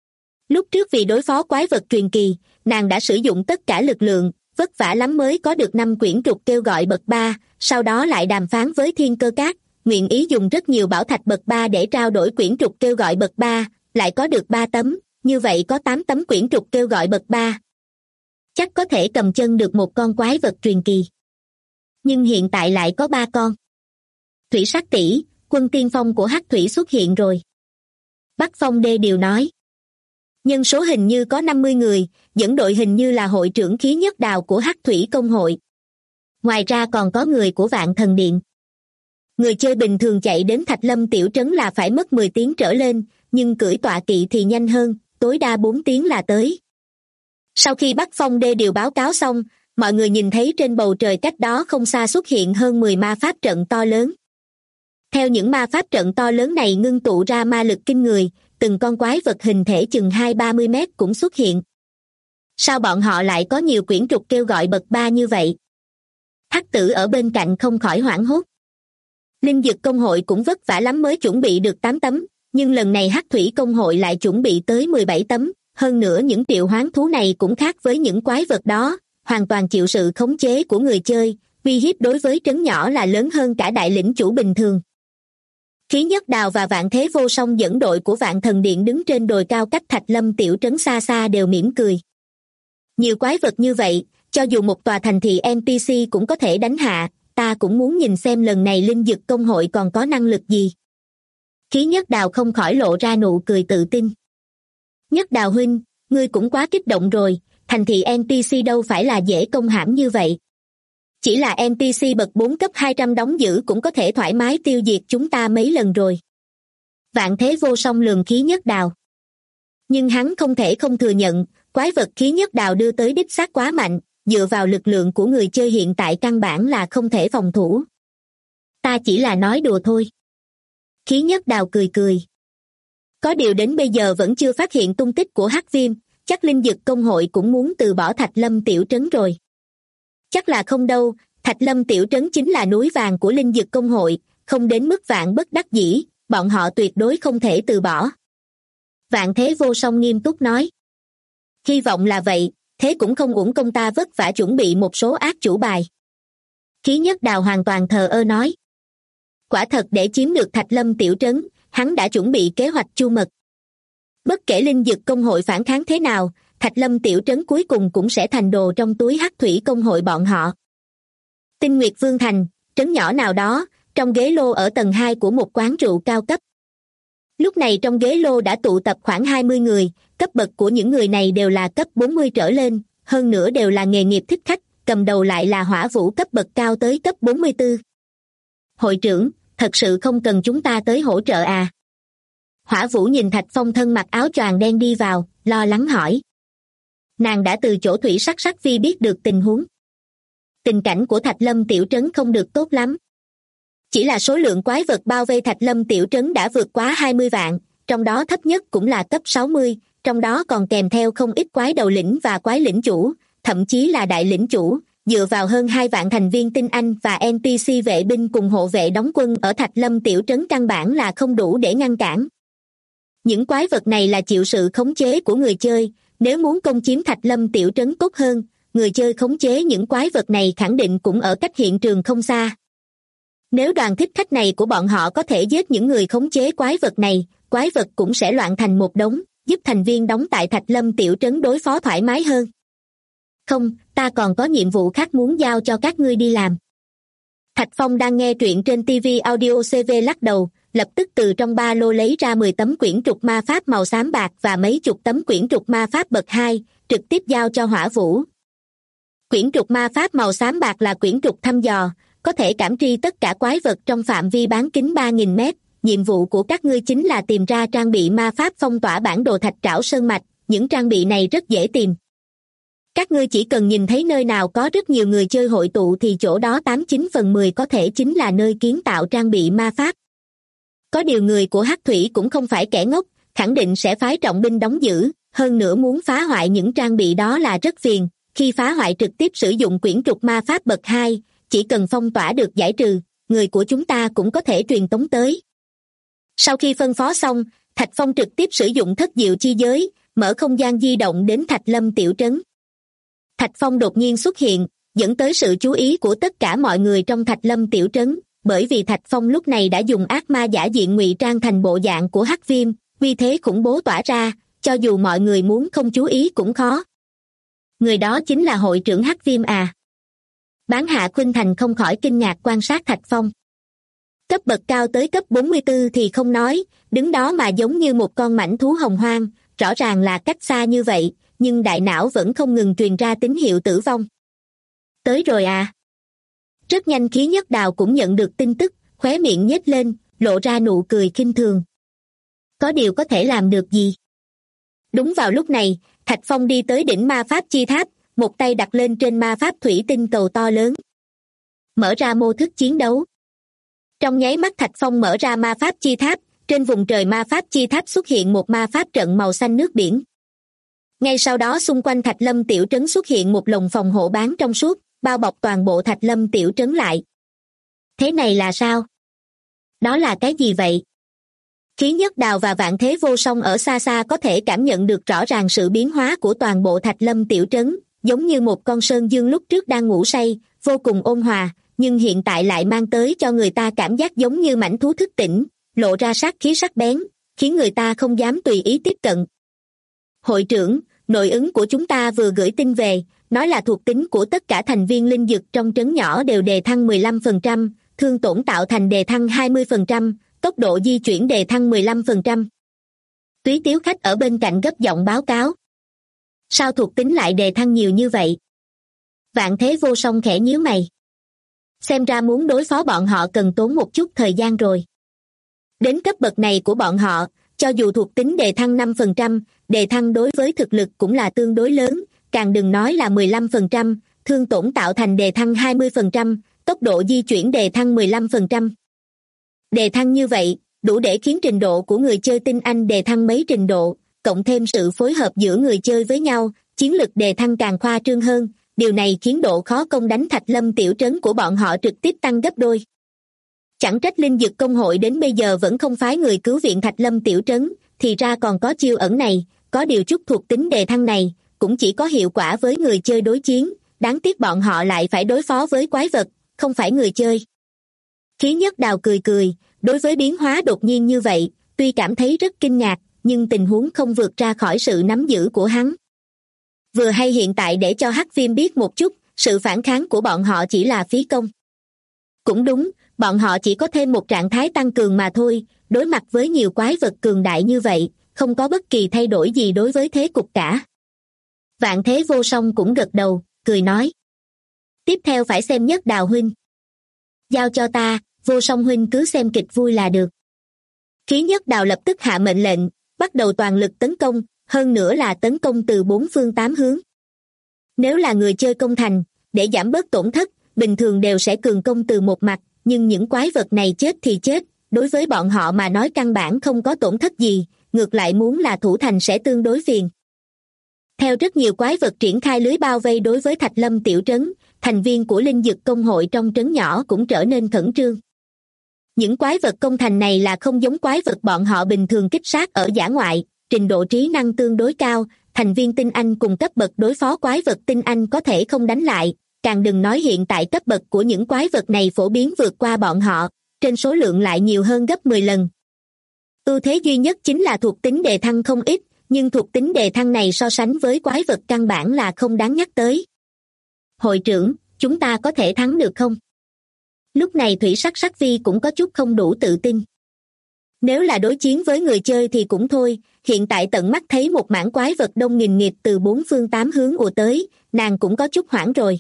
Lúc trước vì đối phó quái vật truyền kỳ, nàng đã sử dụng tất cả lực lượng, vất vả lắm mới có được 5 quyển trục kêu gọi bậc 3, sau đó lại đàm phán với Thiên Cơ Các, nguyện ý dùng rất nhiều bảo thạch bậc 3 để trao đổi quyển trục kêu gọi bậc 3, lại có được 3 tấm, như vậy có 8 tấm quyển trục kêu gọi bậc 3. Chắc có thể cầm chân được một con quái vật truyền kỳ. Nhưng hiện tại lại có 3 con. Thủy sắc tỷ, quân tiên phong của Hắc Thủy xuất hiện rồi. Bắc Phong Đê điều nói. Nhân số hình như có 50 người, dẫn đội hình như là hội trưởng khí nhất đào của Hắc Thủy công hội. Ngoài ra còn có người của Vạn Thần Điện. Người chơi bình thường chạy đến Thạch Lâm tiểu trấn là phải mất 10 tiếng trở lên, nhưng cưỡi tọa kỵ thì nhanh hơn, tối đa 4 tiếng là tới. Sau khi Bắc Phong Đê điều báo cáo xong, mọi người nhìn thấy trên bầu trời cách đó không xa xuất hiện hơn 10 ma pháp trận to lớn. Theo những ma pháp trận to lớn này ngưng tụ ra ma lực kinh người, từng con quái vật hình thể chừng 20-30 mét cũng xuất hiện. Sao bọn họ lại có nhiều quyển trục kêu gọi bậc 3 như vậy? Hắc tử ở bên cạnh không khỏi hoảng hốt. Linh dực công hội cũng vất vả lắm mới chuẩn bị được 8 tấm, nhưng lần này Hắc Thủy công hội lại chuẩn bị tới 17 tấm, hơn nữa những triệu hoán thú này cũng khác với những quái vật đó, hoàn toàn chịu sự khống chế của người chơi, uy hiếp đối với trấn nhỏ là lớn hơn cả đại lĩnh chủ bình thường. Khí Nhất Đào và Vạn Thế Vô Song dẫn đội của Vạn Thần Điện đứng trên đồi cao cách Thạch Lâm tiểu trấn xa xa đều mỉm cười. Nhiều quái vật như vậy, cho dù một tòa thành thị NPC cũng có thể đánh hạ, ta cũng muốn nhìn xem lần này linh dực công hội còn có năng lực gì. Khí Nhất Đào không khỏi lộ ra nụ cười tự tin. Nhất Đào huynh, ngươi cũng quá kích động rồi, thành thị NPC đâu phải là dễ công hãm như vậy. Chỉ là NPC bậc 4 cấp 200 đóng giữ cũng có thể thoải mái tiêu diệt chúng ta mấy lần rồi. Vạn Thế Vô Song lườm Khí Nhất Đào. Nhưng hắn không thể không thừa nhận, quái vật Khí Nhất Đào đưa tới đích xác quá mạnh, dựa vào lực lượng của người chơi hiện tại căn bản là không thể phòng thủ. Ta chỉ là nói đùa thôi. Khí Nhất Đào cười cười. Có điều đến bây giờ vẫn chưa phát hiện tung tích của Hắc Viêm, chắc linh dực công hội cũng muốn từ bỏ Thạch Lâm tiểu trấn rồi. Chắc là không đâu, Thạch Lâm tiểu trấn chính là núi vàng của linh dực công hội, không đến mức vạn bất đắc dĩ, bọn họ tuyệt đối không thể từ bỏ. Vạn Thế Vô Song nghiêm túc nói. Hy vọng là vậy, thế cũng không uổng công ta vất vả chuẩn bị một số ác chủ bài. Khí Nhất Đào hoàn toàn thờ ơ nói. Quả thật để chiếm được Thạch Lâm tiểu trấn, hắn đã chuẩn bị kế hoạch chu mật. Bất kể linh dực công hội phản kháng thế nào, Thạch Lâm tiểu trấn cuối cùng cũng sẽ thành đồ trong túi hắc thủy công hội bọn họ. Tinh Nguyệt Vương Thành, trấn nhỏ nào đó, trong ghế lô ở tầng 2 của một quán rượu cao cấp. Lúc này trong ghế lô đã tụ tập khoảng 20 người, cấp bậc của những người này đều là cấp 40 trở lên, hơn nữa đều là nghề nghiệp thích khách, cầm đầu lại là Hỏa Vũ cấp bậc cao tới cấp 44. Hội trưởng, thật sự không cần chúng ta tới hỗ trợ à? Hỏa Vũ nhìn Thạch Phong thân mặc áo choàng đen đi vào, lo lắng hỏi. Nàng đã từ chỗ Thủy Sắc Sắc Phi biết được tình huống. Tình cảnh của Thạch Lâm tiểu trấn không được tốt lắm. Chỉ là số lượng quái vật bao vây Thạch Lâm tiểu trấn đã vượt quá 20 vạn, trong đó thấp nhất cũng là cấp 60, trong đó còn kèm theo không ít quái đầu lĩnh và quái lĩnh chủ, thậm chí là đại lĩnh chủ, dựa vào hơn 2 vạn thành viên tinh anh và NPC vệ binh cùng hộ vệ đóng quân ở Thạch Lâm tiểu trấn căn bản là không đủ để ngăn cản. Những quái vật này là chịu sự khống chế của người chơi, nếu muốn công chiếm Thạch Lâm tiểu trấn tốt hơn, người chơi khống chế những quái vật này khẳng định cũng ở cách hiện trường không xa. Nếu đoàn thích khách này của bọn họ có thể giết những người khống chế quái vật này, quái vật cũng sẽ loạn thành một đống, giúp thành viên đóng tại Thạch Lâm tiểu trấn đối phó thoải mái hơn. Không, ta còn có nhiệm vụ khác muốn giao cho các ngươi đi làm. Thạch Phong đang nghe truyện trên TV Audio CV lắc đầu, lập tức từ trong ba lô lấy ra 10 tấm quyển trục ma pháp màu xám bạc và mấy chục tấm quyển trục ma pháp bậc 2, trực tiếp giao cho Hỏa Vũ. Quyển trục ma pháp màu xám bạc là quyển trục thăm dò, có thể cảm tri tất cả quái vật trong phạm vi bán kính 3.000 mét. Nhiệm vụ của các ngươi chính là tìm ra trang bị ma pháp phong tỏa bản đồ Thạch Trảo Sơn Mạch, những trang bị này rất dễ tìm. Các ngươi chỉ cần nhìn thấy nơi nào có rất nhiều người chơi hội tụ thì chỗ đó 89/10 có thể chính là nơi kiến tạo trang bị ma pháp. Có điều người của Hắc Thủy cũng không phải kẻ ngốc, khẳng định sẽ phái trọng binh đóng giữ, hơn nữa muốn phá hoại những trang bị đó là rất phiền. Khi phá hoại trực tiếp sử dụng quyển trục ma pháp bậc 2, chỉ cần phong tỏa được giải trừ, người của chúng ta cũng có thể truyền tống tới. Sau khi phân phó xong, Thạch Phong trực tiếp sử dụng thất diệu chi giới, mở không gian di động đến Thạch Lâm tiểu trấn. Thạch Phong đột nhiên xuất hiện, dẫn tới sự chú ý của tất cả mọi người trong Thạch Lâm tiểu trấn, bởi vì Thạch Phong lúc này đã dùng ác ma giả diện ngụy trang thành bộ dạng của Hắc Viêm, uy thế khủng bố tỏa ra, cho dù mọi người muốn không chú ý cũng khó. Người đó chính là hội trưởng Hắc Viêm à? Bán Hạ Khuynh Thành không khỏi kinh ngạc quan sát Thạch Phong. Cấp bậc cao tới cấp 44 thì không nói, đứng đó mà giống như một con mãnh thú hồng hoang, rõ ràng là cách xa như vậy, nhưng đại não vẫn không ngừng truyền ra tín hiệu tử vong. Tới rồi à? Rất nhanh Khí Nhất Đào cũng nhận được tin tức, khóe miệng nhếch lên, lộ ra nụ cười khinh thường. Có điều có thể làm được gì? Đúng vào lúc này, Thạch Phong đi tới đỉnh ma pháp chi tháp, một tay đặt lên trên ma pháp thủy tinh cầu to lớn. Mở ra mô thức chiến đấu. Trong nháy mắt Thạch Phong mở ra ma pháp chi tháp, trên vùng trời ma pháp chi tháp xuất hiện một ma pháp trận màu xanh nước biển. Ngay sau đó xung quanh Thạch Lâm tiểu trấn xuất hiện một lồng phòng hộ bán trong suốt, bao bọc toàn bộ Thạch Lâm tiểu trấn lại. Thế này là sao? Đó là cái gì vậy? Khí Nhất Đào và Vạn Thế Vô Song ở xa xa có thể cảm nhận được rõ ràng sự biến hóa của toàn bộ Thạch Lâm tiểu trấn, giống như một con sơn dương lúc trước đang ngủ say, vô cùng ôn hòa, nhưng hiện tại lại mang tới cho người ta cảm giác giống như mãnh thú thức tỉnh, lộ ra sát khí sắc bén, khiến người ta không dám tùy ý tiếp cận. Hội trưởng, nội ứng của chúng ta vừa gửi tin về, nói là thuộc tính của tất cả thành viên linh dực trong trấn nhỏ đều đề thăng 15%, thương tổn tạo thành đề thăng 20%, tốc độ di chuyển đề thăng 15%. Túy Tiếu Khách ở bên cạnh gấp giọng báo cáo. Sao thuộc tính lại đề thăng nhiều như vậy? Vạn Thế Vô Song khẽ nhíu mày. Xem ra muốn đối phó bọn họ cần tốn một chút thời gian rồi. Đến cấp bậc này của bọn họ, cho dù thuộc tính đề thăng 5%, đề thăng đối với thực lực cũng là tương đối lớn, càng đừng nói là 15%, thương tổn tạo thành đề thăng 20%, tốc độ di chuyển đề thăng 15%. Đề thăng như vậy, đủ để khiến trình độ của người chơi tinh anh đề thăng mấy trình độ, cộng thêm sự phối hợp giữa người chơi với nhau, chiến lực đề thăng càng khoa trương hơn, điều này khiến độ khó công đánh Thạch Lâm tiểu trấn của bọn họ trực tiếp tăng gấp đôi. Chẳng trách linh dực công hội đến bây giờ vẫn không phái người cứu viện Thạch Lâm tiểu trấn, thì ra còn có chiêu ẩn này, có điều chút thuộc tính đề thăng này, cũng chỉ có hiệu quả với người chơi đối chiến, đáng tiếc bọn họ lại phải đối phó với quái vật, không phải người chơi. Khí Nhất Đào cười cười, đối với biến hóa đột nhiên như vậy, tuy cảm thấy rất kinh ngạc, nhưng tình huống không vượt ra khỏi sự nắm giữ của hắn. Vừa hay hiện tại để cho Hắc Viêm biết một chút, sự phản kháng của bọn họ chỉ là phí công. Cũng đúng, bọn họ chỉ có thêm một trạng thái tăng cường mà thôi, đối mặt với nhiều quái vật cường đại như vậy, không có bất kỳ thay đổi gì đối với thế cục cả. Vạn Thế Vô Song cũng gật đầu, cười nói. Tiếp theo phải xem Nhất Đào huynh. Giao cho ta, Vô Song huynh cứ xem kịch vui là được. Khí Nhất Đào lập tức hạ mệnh lệnh, bắt đầu toàn lực tấn công, hơn nữa là tấn công từ 4 phương 8 hướng. Nếu là người chơi công thành, để giảm bớt tổn thất, bình thường đều sẽ cường công từ một mặt, nhưng những quái vật này chết thì chết, đối với bọn họ mà nói căn bản không có tổn thất gì, ngược lại muốn là thủ thành sẽ tương đối phiền. Theo rất nhiều quái vật triển khai lưới bao vây đối với Thạch Lâm tiểu trấn, thành viên của linh dực công hội trong trấn nhỏ cũng trở nên khẩn trương. Những quái vật công thành này là không giống quái vật bọn họ bình thường kích sát ở dã ngoại, trình độ trí năng tương đối cao, thành viên tinh anh cùng cấp bậc đối phó quái vật tinh anh có thể không đánh lại, càng đừng nói hiện tại cấp bậc của những quái vật này phổ biến vượt qua bọn họ, trên số lượng lại nhiều hơn gấp 10 lần. Ưu thế duy nhất chính là thuộc tính đề thăng không ít, nhưng thuộc tính đề thăng này so sánh với quái vật căn bản là không đáng nhắc tới. Hội trưởng, chúng ta có thể thắng được không? Lúc này Thủy Sắc Sắc Vi cũng có chút không đủ tự tin. Nếu là đối chiến với người chơi thì cũng thôi, hiện tại tận mắt thấy một mảng quái vật đông nghìn nghịt từ 4 phương 8 hướng ùa tới, nàng cũng có chút hoảng rồi.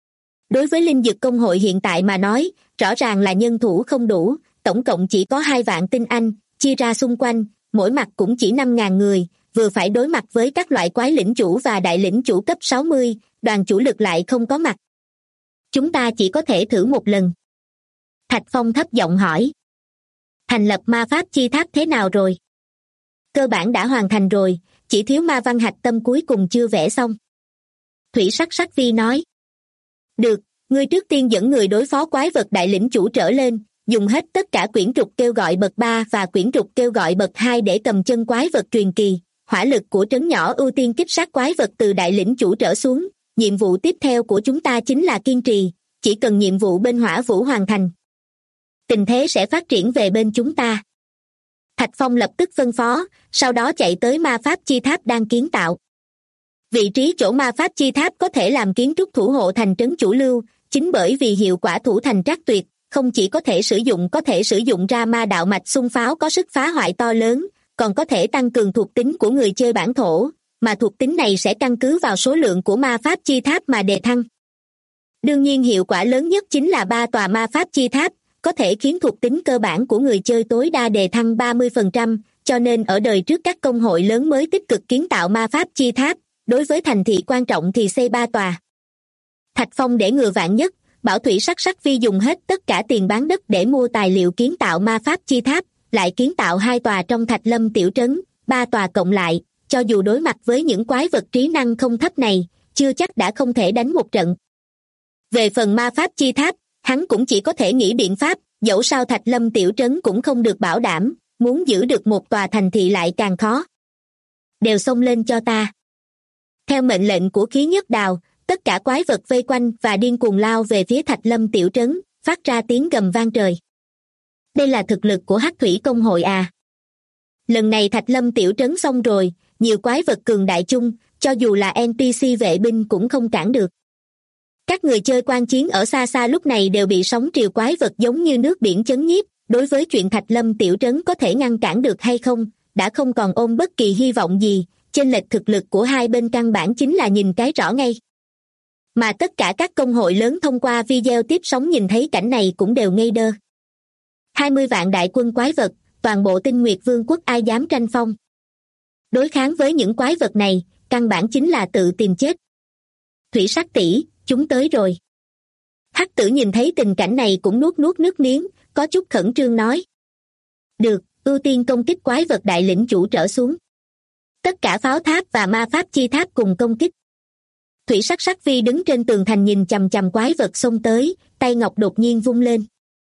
Đối với linh dực công hội hiện tại mà nói, rõ ràng là nhân thủ không đủ, tổng cộng chỉ có 2 vạn tinh anh, chia ra xung quanh, mỗi mặt cũng chỉ 5.000 người, vừa phải đối mặt với các loại quái lĩnh chủ và đại lĩnh chủ cấp 60, đoàn chủ lực lại không có mặt. Chúng ta chỉ có thể thử một lần. Thạch Phong thấp giọng hỏi. Thành lập ma pháp chi tháp thế nào rồi? Cơ bản đã hoàn thành rồi, chỉ thiếu ma văn hạch tâm cuối cùng chưa vẽ xong. Thủy Sắc Sắc Vi nói. Được, ngươi trước tiên dẫn người đối phó quái vật đại lĩnh chủ trở lên, dùng hết tất cả quyển trục kêu gọi bậc 3 và quyển trục kêu gọi bậc 2 để cầm chân quái vật truyền kỳ. Hỏa lực của trấn nhỏ ưu tiên kích sát quái vật từ đại lĩnh chủ trở xuống. Nhiệm vụ tiếp theo của chúng ta chính là kiên trì, chỉ cần nhiệm vụ bên Hỏa Vũ hoàn thành, tình thế sẽ phát triển về bên chúng ta. Thạch Phong lập tức phân phó, sau đó chạy tới ma pháp chi tháp đang kiến tạo. Vị trí chỗ ma pháp chi tháp có thể làm kiến trúc thủ hộ thành trấn chủ lưu, chính bởi vì hiệu quả thủ thành trác tuyệt, không chỉ có thể sử dụng ra ma đạo mạch xung pháo có sức phá hoại to lớn, còn có thể tăng cường thuộc tính của người chơi bản thổ, mà thuộc tính này sẽ căn cứ vào số lượng của ma pháp chi tháp mà đề thăng. Đương nhiên hiệu quả lớn nhất chính là 3 tòa ma pháp chi tháp, có thể khiến thuộc tính cơ bản của người chơi tối đa đề thăng 30%, cho nên ở đời trước các công hội lớn mới tích cực kiến tạo ma pháp chi tháp, đối với thành thị quan trọng thì xây 3 tòa. Thạch Phong để ngừa vạn nhất, bảo Thủy Sắc Sắc Vi dùng hết tất cả tiền bán đất để mua tài liệu kiến tạo ma pháp chi tháp, lại kiến tạo 2 tòa trong Thạch Lâm tiểu trấn, 3 tòa cộng lại, cho dù đối mặt với những quái vật trí năng không thấp này, chưa chắc đã không thể đánh một trận. Về phần ma pháp chi tháp, hắn cũng chỉ có thể nghĩ biện pháp, dẫu sao Thạch Lâm tiểu trấn cũng không được bảo đảm, muốn giữ được một tòa thành thị lại càng khó. Đều xông lên cho ta. Theo mệnh lệnh của Khí Nhất Đào, tất cả quái vật vây quanh và điên cuồng lao về phía Thạch Lâm tiểu trấn, phát ra tiếng gầm vang trời. Đây là thực lực của Hắc Thủy công hội à? Lần này Thạch Lâm tiểu trấn xong rồi, nhiều quái vật cường đại chung, cho dù là NPC vệ binh cũng không cản được. Các người chơi quan chiến ở xa xa lúc này đều bị sóng triều quái vật giống như nước biển chấn nhiếp, đối với chuyện Thạch Lâm tiểu trấn có thể ngăn cản được hay không, đã không còn ôm bất kỳ hy vọng gì, chênh lệch thực lực của hai bên căn bản chính là nhìn cái rõ ngay. Mà tất cả các công hội lớn thông qua video tiếp sóng nhìn thấy cảnh này cũng đều ngây đơ. 20 vạn đại quân quái vật, toàn bộ Tinh Nguyệt Vương quốc ai dám tranh phong. Đối kháng với những quái vật này, căn bản chính là tự tìm chết. Thủy Sắc tỷ, chúng tới rồi. Hắc Tử nhìn thấy tình cảnh này cũng nuốt nước miếng, có chút khẩn trương nói. Được, ưu tiên công kích quái vật đại lĩnh chủ trở xuống. Tất cả pháo tháp và ma pháp chi tháp cùng công kích. Thủy Sắc Sắc Vi đứng trên tường thành nhìn chằm chằm quái vật xông tới, tay ngọc đột nhiên vung lên.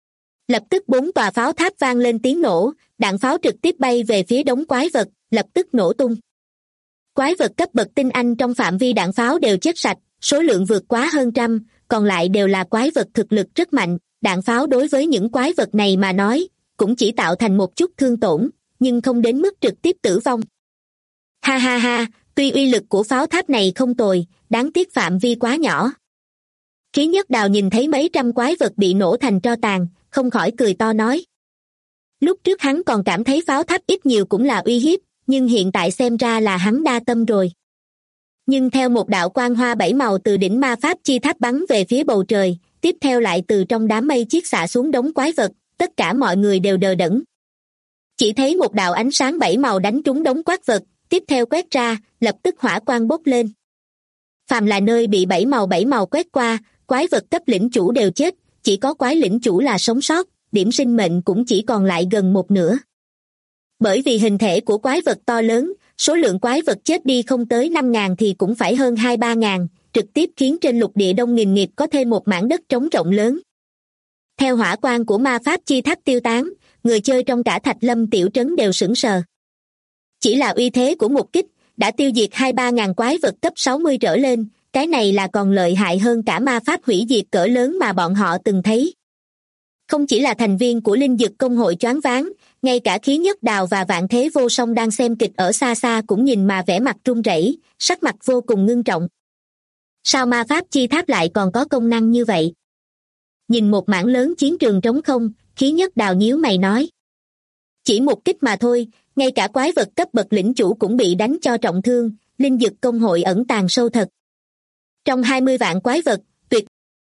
Lập tức 4 tòa pháo tháp vang lên tiếng nổ, đạn pháo trực tiếp bay về phía đống quái vật, lập tức nổ tung. Quái vật cấp bậc tinh anh trong phạm vi đạn pháo đều chết sạch, số lượng vượt quá hơn trăm, còn lại đều là quái vật thực lực rất mạnh. Đạn pháo đối với những quái vật này mà nói, cũng chỉ tạo thành một chút thương tổn, nhưng không đến mức trực tiếp tử vong. Ha ha ha, tuy uy lực của pháo tháp này không tồi, đáng tiếc phạm vi quá nhỏ. Khí Nhất Đào nhìn thấy mấy trăm quái vật bị nổ thành tro tàn, không khỏi cười to nói. Lúc trước hắn còn cảm thấy pháo tháp ít nhiều cũng là uy hiếp, nhưng hiện tại xem ra là hắn đa tâm rồi. Nhưng theo một đạo quang hoa 7 màu từ đỉnh ma pháp chi tháp bắn về phía bầu trời, tiếp theo lại từ trong đám mây chiết xạ xuống đống quái vật, tất cả mọi người đều đờ đẫn. Chỉ thấy một đạo ánh sáng 7 màu đánh trúng đống quái vật, tiếp theo quét ra, lập tức hỏa quang bốc lên. Phàm là nơi bị 7 màu quét qua, quái vật cấp lĩnh chủ đều chết, chỉ có quái lĩnh chủ là sống sót, điểm sinh mệnh cũng chỉ còn lại gần một nửa. Bởi vì hình thể của quái vật to lớn, số lượng quái vật chết đi không tới 5.000 thì cũng phải hơn 2-3.000, trực tiếp khiến trên lục địa Đông Nghìn Nghịt có thêm một mảng đất trống rộng lớn. Theo hỏa quang của ma pháp chi tháp tiêu tán, người chơi trong cả Thạch Lâm tiểu trấn đều sững sờ. Chỉ là uy thế của một kích, đã tiêu diệt 2-3 ngàn quái vật cấp 60 trở lên, cái này là còn lợi hại hơn cả ma pháp hủy diệt cỡ lớn mà bọn họ từng thấy. Không chỉ là thành viên của Linh Dực Công hội choáng váng, ngay cả Khí Nhất Đào và Vạn Thế Vô Song đang xem kịch ở xa xa cũng nhìn mà vẻ mặt run rẩy, sắc mặt vô cùng ngưng trọng. Sao ma pháp chi tháp lại còn có công năng như vậy? Nhìn một mảng lớn chiến trường trống không, Khí Nhất Đào nhíu mày nói. Chỉ một kích mà thôi, ngay cả quái vật cấp bậc lĩnh chủ cũng bị đánh cho trọng thương, Linh Dực Công hội ẩn tàng sâu thật. Trong 20 vạn quái vật, tuyệt.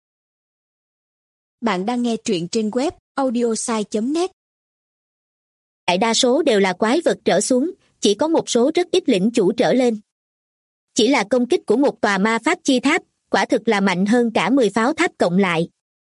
Bạn đang nghe truyện trên web audiosai.net. Đại đa số đều là quái vật trở xuống, chỉ có một số rất ít lĩnh chủ trở lên. Chỉ là công kích của một tòa ma pháp chi tháp, quả thực là mạnh hơn cả 10 pháo tháp cộng lại.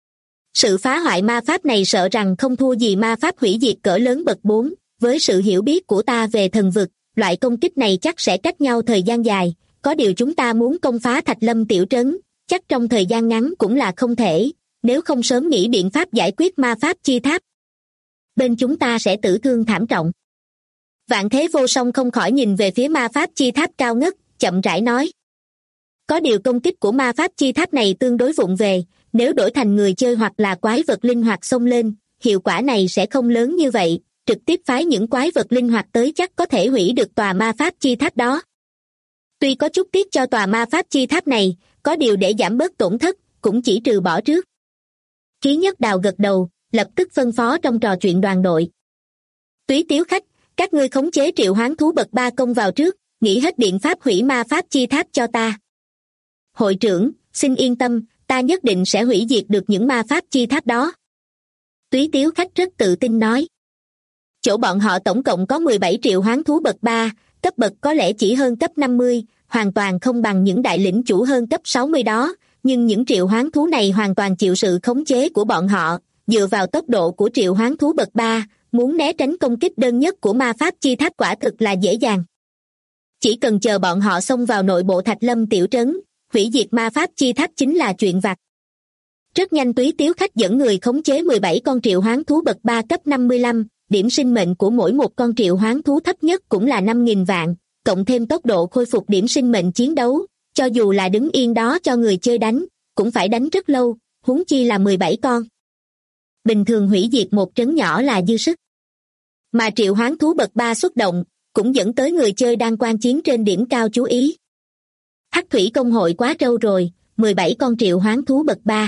Sự phá hoại ma pháp này sợ rằng không thua gì ma pháp hủy diệt cỡ lớn bậc 4, với sự hiểu biết của ta về thần vực, loại công kích này chắc sẽ cách nhau thời gian dài, có điều chúng ta muốn công phá Thạch Lâm tiểu trấn, chắc trong thời gian ngắn cũng là không thể, nếu không sớm nghĩ biện pháp giải quyết ma pháp chi tháp. Bên chúng ta sẽ tử thương thảm trọng. Vạn Thế Vô Song không khỏi nhìn về phía ma pháp chi tháp cao ngất, chậm rãi nói. Có điều công kích của ma pháp chi tháp này tương đối vụng về, nếu đổi thành người chơi hoặc là quái vật linh hoạt xông lên, hiệu quả này sẽ không lớn như vậy, trực tiếp phái những quái vật linh hoạt tới chắc có thể hủy được tòa ma pháp chi tháp đó. Tuy có chút tiếc cho tòa ma pháp chi tháp này, có điều để giảm bớt tổn thất, cũng chỉ trừ bỏ trước. Khí Nhất Đào gật đầu, lập tức phân phó trong trò chuyện đoàn đội. Túy Tiếu khách, các ngươi khống chế triệu hoán thú bậc 3 công vào trước, nghĩ hết biện pháp hủy ma pháp chi tháp cho ta. Hội trưởng, xin yên tâm, ta nhất định sẽ hủy diệt được những ma pháp chi tháp đó. Túy Tiếu khách rất tự tin nói. Chỗ bọn họ tổng cộng có 17 triệu hoán thú bậc 3, cấp bậc có lẽ chỉ hơn cấp 50, hoàn toàn không bằng những đại lĩnh chủ hơn cấp 60 đó, nhưng những triệu hoán thú này hoàn toàn chịu sự khống chế của bọn họ, dựa vào tốc độ của triệu hoán thú bậc 3, muốn né tránh công kích đơn nhất của ma pháp chi tháp quả thực là dễ dàng. Chỉ cần chờ bọn họ xông vào nội bộ Thạch Lâm tiểu trấn, hủy diệt ma pháp chi tháp chính là chuyện vặt. Rất nhanh Túy Tiếu khách dẫn người khống chế 17 con triệu hoán thú bậc 3 cấp 55, điểm sinh mệnh của mỗi một con triệu hoán thú thấp nhất cũng là 5.000 vạn, cộng thêm tốc độ khôi phục điểm sinh mệnh chiến đấu, cho dù là đứng yên đó cho người chơi đánh, cũng phải đánh rất lâu, huống chi là 17 con. Bình thường hủy diệt một trấn nhỏ là dư sức. Mà triệu hoán thú bậc 3 xuất động, cũng dẫn tới người chơi đang quan chiến trên điểm cao chú ý. Hắc Thủy Công hội quá trâu rồi, 17 con triệu hoán thú bậc 3.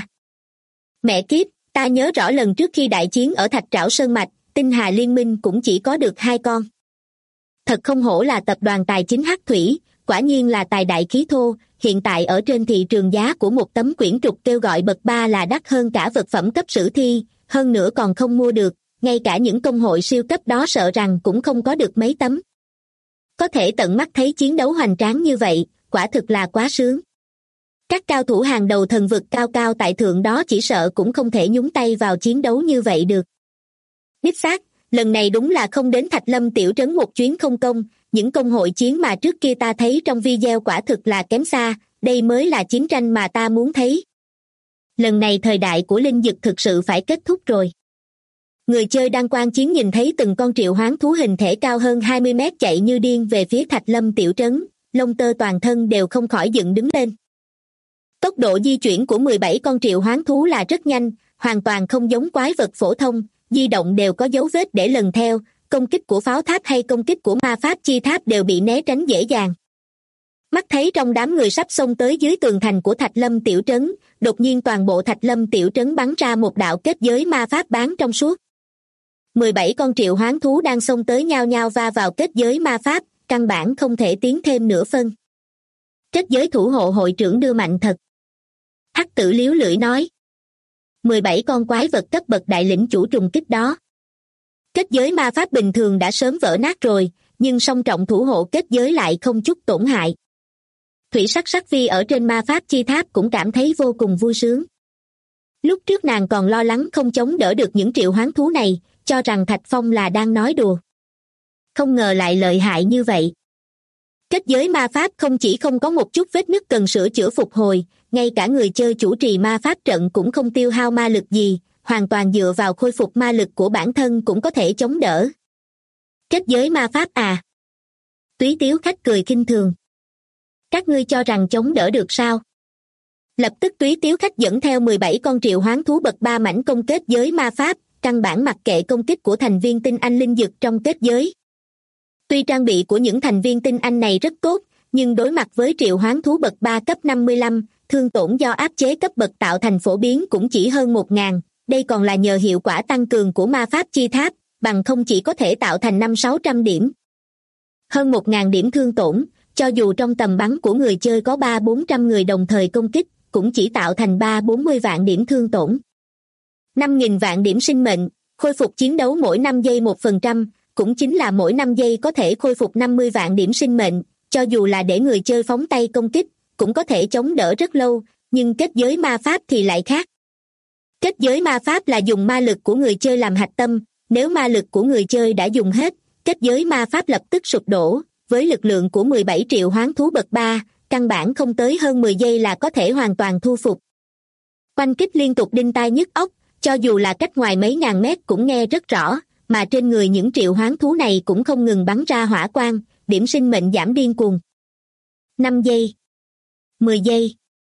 Mẹ kiếp, ta nhớ rõ lần trước khi đại chiến ở Thạch Trảo Sơn Mạch, Tinh Hà Liên Minh cũng chỉ có được 2 con. Thật không hổ là tập đoàn tài chính Hắc Thủy, quả nhiên là tài đại khí thô, hiện tại ở trên thị trường giá của một tấm quyển trục kêu gọi bậc 3 là đắt hơn cả vật phẩm cấp sử thi, hơn nữa còn không mua được, ngay cả những công hội siêu cấp đó sợ rằng cũng không có được mấy tấm. Có thể tận mắt thấy chiến đấu hoành tráng như vậy, quả thực là quá sướng. Các cao thủ hàng đầu thần vực cao cao tại thượng đó chỉ sợ cũng không thể nhúng tay vào chiến đấu như vậy được. Đích xác, lần này đúng là không đến Thạch Lâm tiểu trấn một chuyến không công, những công hội chiến mà trước kia ta thấy trong video quả thực là kém xa, đây mới là chiến tranh mà ta muốn thấy. Lần này thời đại của linh dực thực sự phải kết thúc rồi. Người chơi đang quan chiến nhìn thấy từng con triệu hoán thú hình thể cao hơn 20 mét chạy như điên về phía Thạch Lâm tiểu trấn, lông tơ toàn thân đều không khỏi dựng đứng lên. Tốc độ di chuyển của 17 con triệu hoán thú là rất nhanh, hoàn toàn không giống quái vật phổ thông, di động đều có dấu vết để lần theo, công kích của pháo tháp hay công kích của ma pháp chi tháp đều bị né tránh dễ dàng. Mắt thấy trong đám người sắp xông tới dưới tường thành của Thạch Lâm tiểu trấn, đột nhiên toàn bộ Thạch Lâm tiểu trấn bắn ra một đạo kết giới ma pháp bán trong suốt. 17 con triệu hoán thú đang xông tới nhao nhao va vào kết giới ma pháp, căn bản không thể tiến thêm nửa phân. Kết giới thủ hộ hội trưởng đưa mạnh thật. Hắc Tử liếu lưỡi nói. 17 con quái vật cấp bậc đại lĩnh chủ trùng kích đó. Kết giới ma pháp bình thường đã sớm vỡ nát rồi, nhưng song trọng thủ hộ kết giới lại không chút tổn hại. Thủy Sắc Sắc Vi ở trên ma pháp chi tháp cũng cảm thấy vô cùng vui sướng. Lúc trước nàng còn lo lắng không chống đỡ được những triệu hoán thú này, cho rằng Thạch Phong là đang nói đùa. Không ngờ lại lợi hại như vậy. Kết giới ma pháp không chỉ không có một chút vết nứt cần sửa chữa phục hồi, ngay cả người chơi chủ trì ma pháp trận cũng không tiêu hao ma lực gì, hoàn toàn dựa vào khôi phục ma lực của bản thân cũng có thể chống đỡ. Kết giới ma pháp à? Túy Tiếu Khách cười khinh thường. Các ngươi cho rằng chống đỡ được sao? Lập tức Túy Tiếu Khách dẫn theo 17 con triệu hoán thú bậc 3 mảnh công kết giới ma pháp, căn bản mặc kệ công kích của thành viên tinh anh linh dực trong kết giới. Tuy trang bị của những thành viên tinh anh này rất tốt, nhưng đối mặt với triệu hoán thú bậc 3 cấp 55, thương tổn do áp chế cấp bậc tạo thành phổ biến cũng chỉ hơn 1.000, đây còn là nhờ hiệu quả tăng cường của ma pháp chi tháp, bằng không chỉ có thể tạo thành 500-600 điểm. Hơn 1.000 điểm thương tổn, cho dù trong tầm bắn của người chơi có 300-400 người đồng thời công kích, cũng chỉ tạo thành 30-40 vạn điểm thương tổn. 5.000 vạn điểm sinh mệnh, khôi phục chiến đấu mỗi 5 giây 1%, cũng chính là mỗi 5 giây có thể khôi phục 50 vạn điểm sinh mệnh, cho dù là để người chơi phóng tay công kích, cũng có thể chống đỡ rất lâu, nhưng kết giới ma pháp thì lại khác. Kết giới ma pháp là dùng ma lực của người chơi làm hạch tâm, nếu ma lực của người chơi đã dùng hết, kết giới ma pháp lập tức sụp đổ, với lực lượng của 17 triệu hoán thú bậc 3, căn bản không tới hơn 10 giây là có thể hoàn toàn thu phục. Oanh kích liên tục đinh tai nhức óc, cho dù là cách ngoài mấy ngàn mét cũng nghe rất rõ, mà trên người những triệu hoán thú này cũng không ngừng bắn ra hỏa quang, điểm sinh mệnh giảm điên cuồng. 5 giây, 10 giây,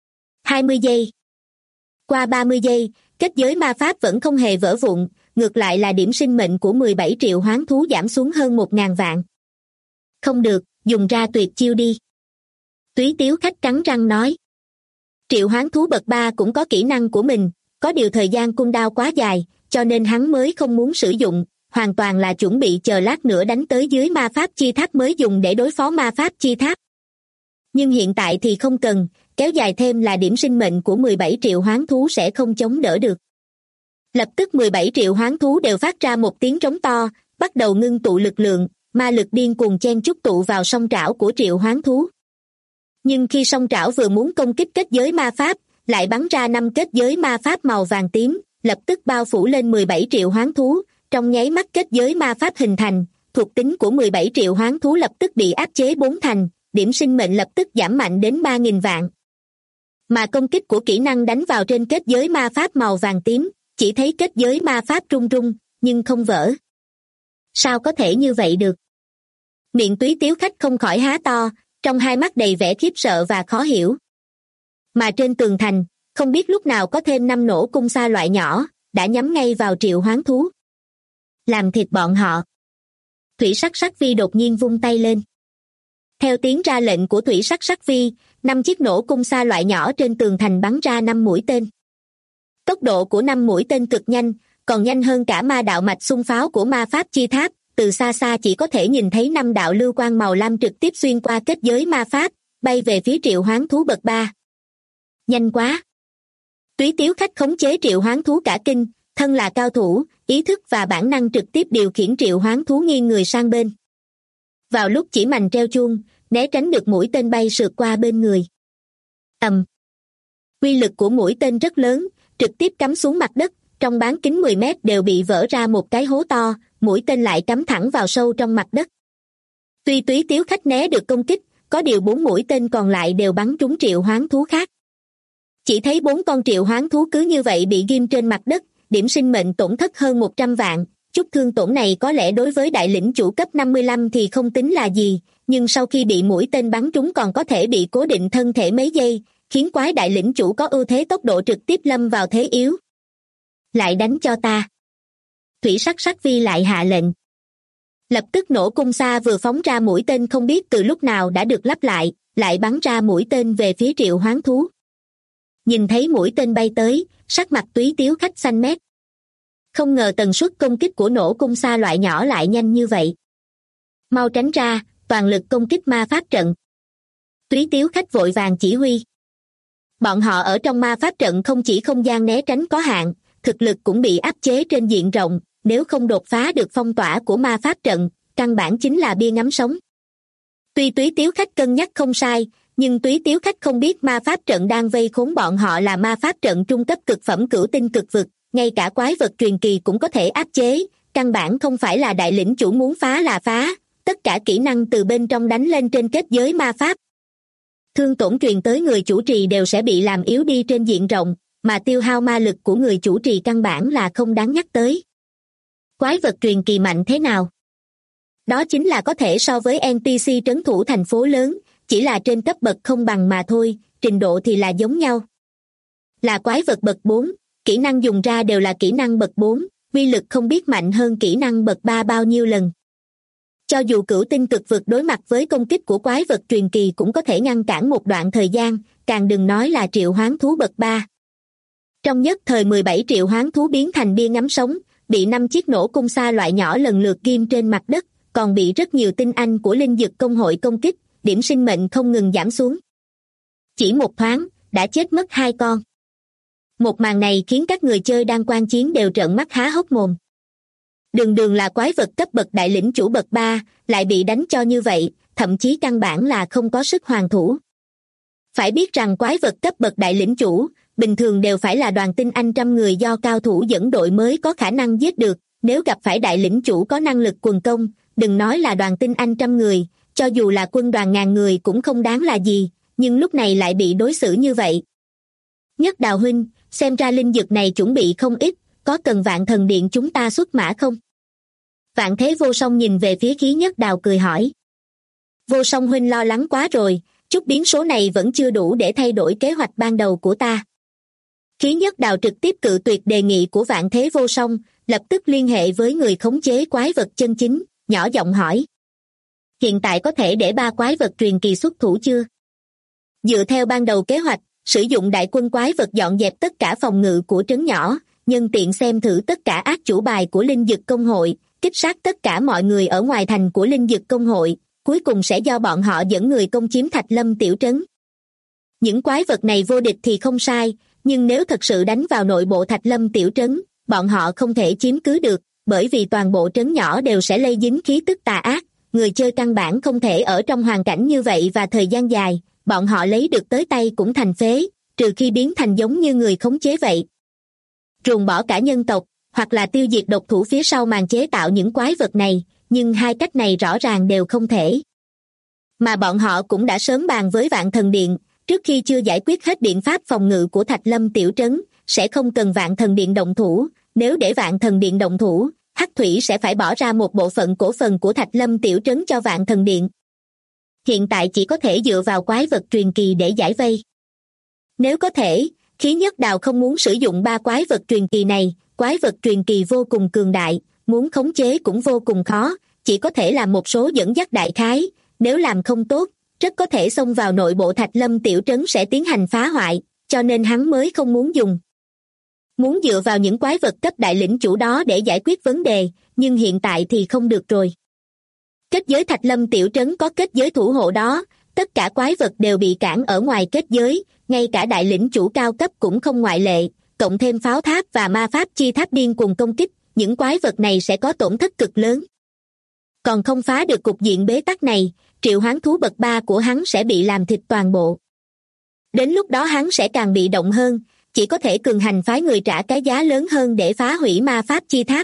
20 giây. Qua 30 giây, kết giới ma pháp vẫn không hề vỡ vụn, ngược lại là điểm sinh mệnh của 17 triệu hoán thú giảm xuống hơn 1.000 vạn. Không được, dùng ra tuyệt chiêu đi. Túy Tiếu Khách cắn răng nói. Triệu hoán thú bậc 3 cũng có kỹ năng của mình, có điều thời gian cooldown quá dài, cho nên hắn mới không muốn sử dụng, hoàn toàn là chuẩn bị chờ lát nữa đánh tới dưới ma pháp chi tháp mới dùng để đối phó ma pháp chi tháp. Nhưng hiện tại thì không cần, kéo dài thêm là điểm sinh mệnh của 17 triệu hoán thú sẽ không chống đỡ được. Lập tức 17 triệu hoán thú đều phát ra một tiếng trống to, bắt đầu ngưng tụ lực lượng, ma lực điên cuồng chen chúc tụ vào song trảo của triệu hoán thú. Nhưng khi song trảo vừa muốn công kích kết giới ma pháp, lại bắn ra 5 kết giới ma pháp màu vàng tím, lập tức bao phủ lên 17 triệu hoán thú, trong nháy mắt kết giới ma pháp hình thành, thuộc tính của 17 triệu hoán thú lập tức bị áp chế 4 thành, điểm sinh mệnh lập tức giảm mạnh đến 3.000 vạn. Mà công kích của kỹ năng đánh vào trên kết giới ma pháp màu vàng tím, chỉ thấy kết giới ma pháp rung rung, nhưng không vỡ. Sao có thể như vậy được? Miệng Túy Tiếu Khách không khỏi há to, trong hai mắt đầy vẻ khiếp sợ và khó hiểu. Mà trên tường thành, không biết lúc nào có thêm 5 nổ cung sa loại nhỏ, đã nhắm ngay vào triệu hoán thú. Làm thịt bọn họ. Thủy Sắc Sắc Vi đột nhiên vung tay lên. Theo tiếng ra lệnh của Thủy Sắc Sắc Vi, 5 chiếc nổ cung sa loại nhỏ trên tường thành bắn ra 5 mũi tên. Tốc độ của 5 mũi tên cực nhanh, còn nhanh hơn cả ma đạo mạch xung pháo của ma pháp chi tháp, từ xa xa chỉ có thể nhìn thấy 5 đạo lưu quang màu lam trực tiếp xuyên qua kết giới ma pháp, bay về phía triệu hoán thú bậc 3. Nhanh quá! Túy Tiếu Khách khống chế triệu hoán thú cả kinh, thân là cao thủ, ý thức và bản năng trực tiếp điều khiển triệu hoán thú nghiêng người sang bên. Vào lúc chỉ mành treo chuông, né tránh được mũi tên bay sượt qua bên người. Uy lực của mũi tên rất lớn, trực tiếp cắm xuống mặt đất, trong bán kính 10 mét đều bị vỡ ra một cái hố to, mũi tên lại cắm thẳng vào sâu trong mặt đất. Tuy Túy Tiếu Khách né được công kích, có điều 4 mũi tên còn lại đều bắn trúng triệu hoán thú khác. Chỉ thấy 4 con triệu hoán thú cứ như vậy bị ghim trên mặt đất, điểm sinh mệnh tổn thất hơn 100 vạn. Chút thương tổn này có lẽ đối với đại lĩnh chủ cấp 55 thì không tính là gì, nhưng sau khi bị mũi tên bắn trúng còn có thể bị cố định thân thể mấy giây, khiến quái đại lĩnh chủ có ưu thế tốc độ trực tiếp lâm vào thế yếu. Lại đánh cho ta. Thủy sắc sắc vi lại hạ lệnh. Lập tức nổ cung xa vừa phóng ra mũi tên không biết từ lúc nào đã được lắp lại bắn ra mũi tên về phía Triệu Hoán Thú. Nhìn thấy mũi tên bay tới, sắc mặt Túy Tiếu Khách xanh mét. Không ngờ tần suất công kích của nổ cung xa loại nhỏ lại nhanh như vậy. Mau tránh ra, toàn lực công kích ma pháp trận. Túy Tiếu Khách vội vàng chỉ huy. Bọn họ ở trong ma pháp trận không chỉ không gian né tránh có hạn, thực lực cũng bị áp chế trên diện rộng, nếu không đột phá được phong tỏa của ma pháp trận, căn bản chính là bia ngắm sống. Tuy Túy Tiếu Khách cân nhắc không sai, nhưng Túy Tiếu Khách không biết ma pháp trận đang vây khốn bọn họ là ma pháp trận trung cấp cực phẩm cửu tinh cực vực, ngay cả quái vật truyền kỳ cũng có thể áp chế, căn bản không phải là đại lĩnh chủ muốn phá là phá, tất cả kỹ năng từ bên trong đánh lên trên kết giới ma pháp. Thương tổn truyền tới người chủ trì đều sẽ bị làm yếu đi trên diện rộng, mà tiêu hao ma lực của người chủ trì căn bản là không đáng nhắc tới. Quái vật truyền kỳ mạnh thế nào? Đó chính là có thể so với NPC trấn thủ thành phố lớn, chỉ là trên cấp bậc không bằng mà thôi, trình độ thì là giống nhau. Là quái vật bậc 4, kỹ năng dùng ra đều là kỹ năng bậc 4, uy lực không biết mạnh hơn kỹ năng bậc 3 bao nhiêu lần. Cho dù cửu tinh cực vực đối mặt với công kích của quái vật truyền kỳ cũng có thể ngăn cản một đoạn thời gian, càng đừng nói là triệu hoán thú bậc 3. Trong nhất thời 17 triệu hoán thú biến thành bia ngắm sống, bị 5 chiếc nổ cung xa loại nhỏ lần lượt ghim trên mặt đất, còn bị rất nhiều tinh anh của linh dực công hội công kích, điểm sinh mệnh không ngừng giảm xuống. Chỉ một thoáng, đã chết mất 2 con. Một màn này khiến các người chơi đang quan chiến đều trợn mắt há hốc mồm. Đường là quái vật cấp bậc đại lĩnh chủ bậc 3, lại bị đánh cho như vậy, thậm chí căn bản là không có sức hoàn thủ. Phải biết rằng quái vật cấp bậc đại lĩnh chủ, bình thường đều phải là đoàn tinh anh trăm người do cao thủ dẫn đội mới có khả năng giết được, nếu gặp phải đại lĩnh chủ có năng lực quần công, đừng nói là đoàn tinh anh trăm người, cho dù là quân đoàn ngàn người cũng không đáng là gì, nhưng lúc này lại bị đối xử như vậy. Nhất Đào huynh, xem ra linh dược này chuẩn bị không ít, có cần Vạn Thần Điện chúng ta xuất mã không? Vạn Thế Vô Song nhìn về phía Khí Nhất Đào cười hỏi. Vô Song huynh lo lắng quá rồi, chút biến số này vẫn chưa đủ để thay đổi kế hoạch ban đầu của ta. Khí Nhất Đào trực tiếp cự tuyệt đề nghị của Vạn Thế Vô Song, lập tức liên hệ với người khống chế quái vật chân chính, nhỏ giọng hỏi. Hiện tại có thể để 3 quái vật truyền kỳ xuất thủ chưa? Dựa theo ban đầu kế hoạch, sử dụng đại quân quái vật dọn dẹp tất cả phòng ngự của trấn nhỏ, nhân tiện xem thử tất cả ác chủ bài của linh dực công hội, kích sát tất cả mọi người ở ngoài thành của linh dực công hội, cuối cùng sẽ do bọn họ dẫn người công chiếm Thạch Lâm tiểu trấn. Những quái vật này vô địch thì không sai, nhưng nếu thật sự đánh vào nội bộ Thạch Lâm tiểu trấn, bọn họ không thể chiếm cứ được, bởi vì toàn bộ trấn nhỏ đều sẽ lây dính khí tức tà ác, người chơi căn bản không thể ở trong hoàn cảnh như vậy và thời gian dài, bọn họ lấy được tới tay cũng thành phế, trừ khi biến thành giống như người khống chế vậy. Ruồng bỏ cả nhân tộc, hoặc là tiêu diệt độc thủ phía sau màn chế tạo những quái vật này, nhưng hai cách này rõ ràng đều không thể. Mà bọn họ cũng đã sớm bàn với Vạn Thần Điện, trước khi chưa giải quyết hết biện pháp phòng ngự của Thạch Lâm tiểu trấn, sẽ không cần Vạn Thần Điện động thủ, nếu để Vạn Thần Điện động thủ, Hắc Thủy sẽ phải bỏ ra một bộ phận cổ phần của Thạch Lâm tiểu trấn cho Vạn Thần Điện. Hiện tại chỉ có thể dựa vào quái vật truyền kỳ để giải vây. Nếu có thể, Khí Nhất Đào không muốn sử dụng 3 quái vật truyền kỳ này, quái vật truyền kỳ vô cùng cường đại, muốn khống chế cũng vô cùng khó, chỉ có thể làm một số dẫn dắt đại khái, nếu làm không tốt, rất có thể xông vào nội bộ Thạch Lâm tiểu trấn sẽ tiến hành phá hoại, cho nên hắn mới không muốn dùng. Muốn dựa vào những quái vật cấp đại lĩnh chủ đó để giải quyết vấn đề, nhưng hiện tại thì không được rồi. Kết giới Thạch Lâm tiểu trấn có kết giới thủ hộ đó, tất cả quái vật đều bị cản ở ngoài kết giới, ngay cả đại lĩnh chủ cao cấp cũng không ngoại lệ, cộng thêm pháo tháp và ma pháp chi tháp điên cuồng công kích, những quái vật này sẽ có tổn thất cực lớn. Còn không phá được cục diện bế tắc này, triệu hoán thú bậc 3 của hắn sẽ bị làm thịt toàn bộ. Đến lúc đó hắn sẽ càng bị động hơn, chỉ có thể cường hành phái người trả cái giá lớn hơn để phá hủy ma pháp chi tháp.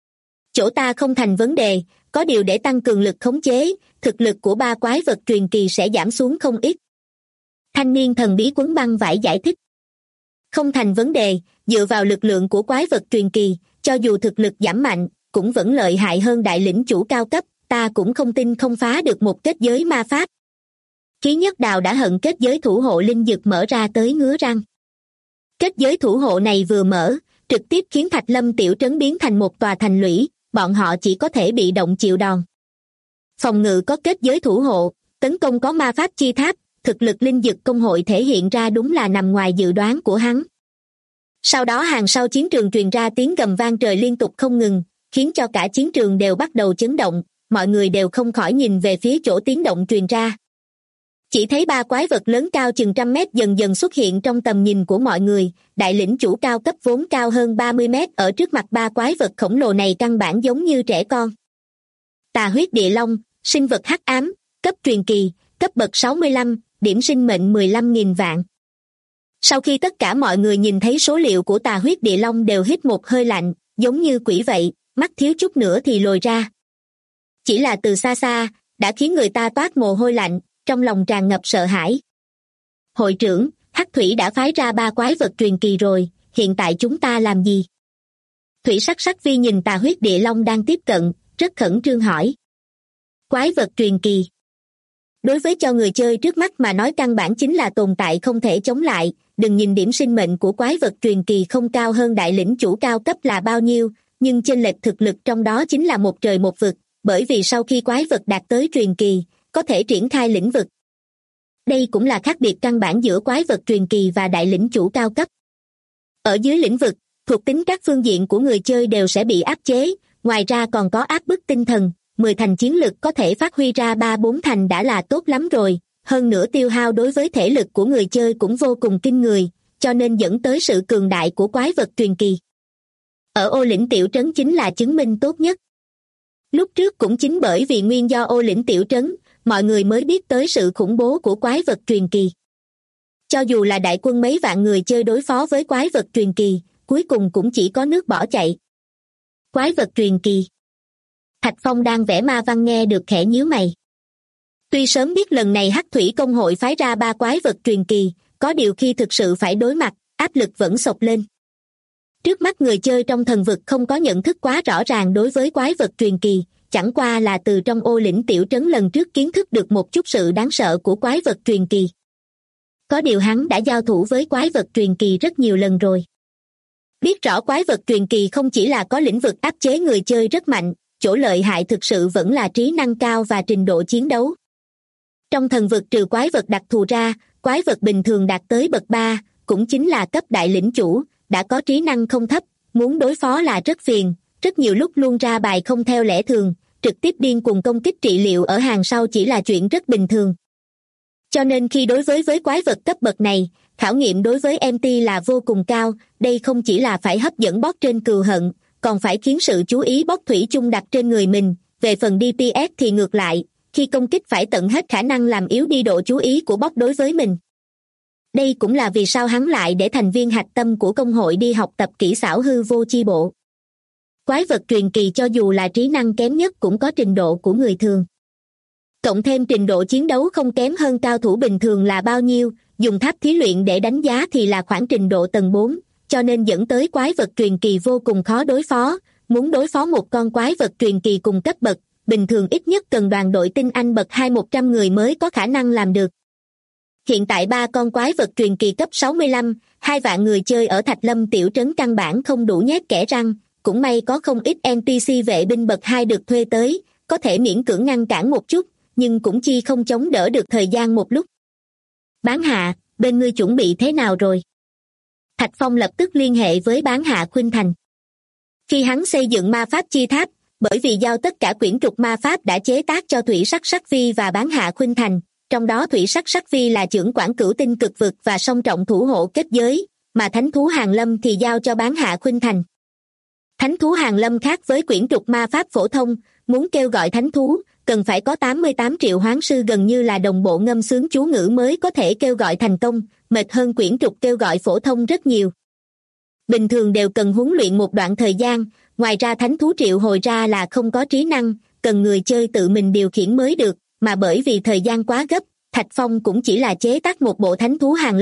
Chỗ ta không thành vấn đề, có điều để tăng cường lực khống chế, thực lực của 3 quái vật truyền kỳ sẽ giảm xuống không ít. Thanh niên thần bí quấn băng vải giải thích. Không thành vấn đề, dựa vào lực lượng của quái vật truyền kỳ, cho dù thực lực giảm mạnh, cũng vẫn lợi hại hơn đại lĩnh chủ cao cấp, ta cũng không tin không phá được một kết giới ma pháp. Khí Nhất Đào đã hận kết giới thủ hộ linh dực mở ra tới ngứa răng. Kết giới thủ hộ này vừa mở, trực tiếp khiến Thạch Lâm tiểu trấn biến thành một tòa thành lũy, bọn họ chỉ có thể bị động chịu đòn. Phòng ngự có kết giới thủ hộ, tấn công có ma pháp chi tháp, thực lực linh dực công hội thể hiện ra đúng là nằm ngoài dự đoán của hắn. Sau đó hàng sau chiến trường truyền ra tiếng gầm vang trời liên tục không ngừng, khiến cho cả chiến trường đều bắt đầu chấn động, mọi người đều không khỏi nhìn về phía chỗ tiếng động truyền ra. Chỉ thấy ba quái vật lớn cao chừng 100 mét dần dần xuất hiện trong tầm nhìn của mọi người, đại lĩnh chủ cao cấp vốn cao hơn 30 mét ở trước mặt ba quái vật khổng lồ này căn bản giống như trẻ con. Tà huyết địa long, sinh vật hắc ám, cấp truyền kỳ, cấp bậc 65, điểm sinh mệnh 15.000 vạn. Sau khi tất cả mọi người nhìn thấy số liệu của tà huyết địa long đều hít một hơi lạnh, giống như quỷ vậy, mắt thiếu chút nữa thì lồi ra. Chỉ là từ xa xa, đã khiến người ta toát mồ hôi lạnh, trong lòng tràn ngập sợ hãi. Hội trưởng, Hắc Thủy đã phái ra ba quái vật truyền kỳ rồi, hiện tại chúng ta làm gì? Thủy Sắc Sắc Vi nhìn tà huyết địa long đang tiếp cận, rất khẩn trương hỏi. Quái vật truyền kỳ. Đối với cho người chơi trước mắt mà nói căn bản chính là tồn tại không thể chống lại, đừng nhìn điểm sinh mệnh của quái vật truyền kỳ không cao hơn đại lĩnh chủ cao cấp là bao nhiêu, nhưng chênh lệch thực lực trong đó chính là một trời một vực, bởi vì sau khi quái vật đạt tới truyền kỳ, có thể triển khai lĩnh vực. Đây cũng là khác biệt căn bản giữa quái vật truyền kỳ và đại lĩnh chủ cao cấp. Ở dưới lĩnh vực, thuộc tính các phương diện của người chơi đều sẽ bị áp chế, ngoài ra còn có áp bức tinh thần, 10 thành chiến lực có thể phát huy ra 3-4 thành đã là tốt lắm rồi, hơn nữa tiêu hao đối với thể lực của người chơi cũng vô cùng kinh người, cho nên dẫn tới sự cường đại của quái vật truyền kỳ. Ở Ô Lĩnh tiểu trấn chính là chứng minh tốt nhất. Lúc trước cũng chính bởi vì nguyên do Ô Lĩnh tiểu trấn, mọi người mới biết tới sự khủng bố của quái vật truyền kỳ. Cho dù là đại quân mấy vạn người chơi đối phó với quái vật truyền kỳ, cuối cùng cũng chỉ có nước bỏ chạy. Quái vật truyền kỳ. Thạch Phong đang vẽ ma văn nghe được khẽ nhíu mày. Tuy sớm biết lần này Hắc Thủy công hội phái ra ba quái vật truyền kỳ, có điều khi thực sự phải đối mặt, áp lực vẫn xộc lên. Trước mắt người chơi trong thần vực không có nhận thức quá rõ ràng đối với quái vật truyền kỳ, chẳng qua là từ trong Ô Lĩnh tiểu trấn lần trước kiến thức được một chút sự đáng sợ của quái vật truyền kỳ. Có điều hắn đã giao thủ với quái vật truyền kỳ rất nhiều lần rồi. Biết rõ quái vật truyền kỳ không chỉ là có lĩnh vực áp chế người chơi rất mạnh, chỗ lợi hại thực sự vẫn là trí năng cao và trình độ chiến đấu. Trong thần vực trừ quái vật đặc thù ra, quái vật bình thường đạt tới bậc 3, cũng chính là cấp đại lĩnh chủ, đã có trí năng không thấp, muốn đối phó là rất phiền, rất nhiều lúc luôn ra bài không theo lẽ thường, trực tiếp điên cuồng công kích trị liệu ở hàng sau chỉ là chuyện rất bình thường. Cho nên khi đối với quái vật cấp bậc này, khảo nghiệm đối với MT là vô cùng cao, đây không chỉ là phải hấp dẫn bot trên cừu hận, còn phải khiến sự chú ý bot thủy chung đặt trên người mình, về phần DPS thì ngược lại, khi công kích phải tận hết khả năng làm yếu đi độ chú ý của bot đối với mình. Đây cũng là vì sao hắn lại để thành viên hạch tâm của công hội đi học tập kỹ xảo hư vô chi bộ. Quái vật truyền kỳ cho dù là trí năng kém nhất cũng có trình độ của người thường. Cộng thêm trình độ chiến đấu không kém hơn cao thủ bình thường là bao nhiêu, dùng tháp thí luyện để đánh giá thì là khoảng trình độ tầng 4, cho nên dẫn tới quái vật truyền kỳ vô cùng khó đối phó, muốn đối phó một con quái vật truyền kỳ cùng cấp bậc, bình thường ít nhất cần đoàn đội tinh anh bậc 2-100 người mới có khả năng làm được. Hiện tại ba con quái vật truyền kỳ cấp 65, 2 vạn người chơi ở Thạch Lâm tiểu trấn căn bản không đủ nhét kẽ răng, cũng may có không ít NPC vệ binh bậc 2 được thuê tới, có thể miễn cưỡng ngăn cản một chút, nhưng cũng chi không chống đỡ được thời gian một lúc. Bán Hạ, bên ngươi chuẩn bị thế nào rồi? Thạch Phong lập tức liên hệ với Bán Hạ Khuynh Thành. Khi hắn xây dựng ma pháp chi tháp, bởi vì giao tất cả quyển trục ma pháp đã chế tác cho Thủy Sắc Sắc Vi và Bán Hạ Khuynh Thành, trong đó Thủy Sắc Sắc Vi là trưởng quản cửu tinh cực vực và song trọng thủ hộ kết giới, mà thánh thú Hàn Lâm thì giao cho Bán Hạ Khuynh Thành. Thánh thú Hàn Lâm khác với quyển trục ma pháp phổ thông, muốn kêu gọi thánh thú, cần phải có 88 triệu hoán sư gần như là đồng bộ ngâm sướng chú ngữ mới có thể kêu gọi thành công, mệt hơn quyển trục kêu gọi phổ thông rất nhiều. Bình thường đều cần huấn luyện một đoạn thời gian, ngoài ra thánh thú triệu hồi ra là không có trí năng, cần người chơi tự mình điều khiển mới được, mà bởi vì thời gian quá gấp, Thạch Phong cũng chỉ là chế tác một bộ thánh thú Hàn Lâm,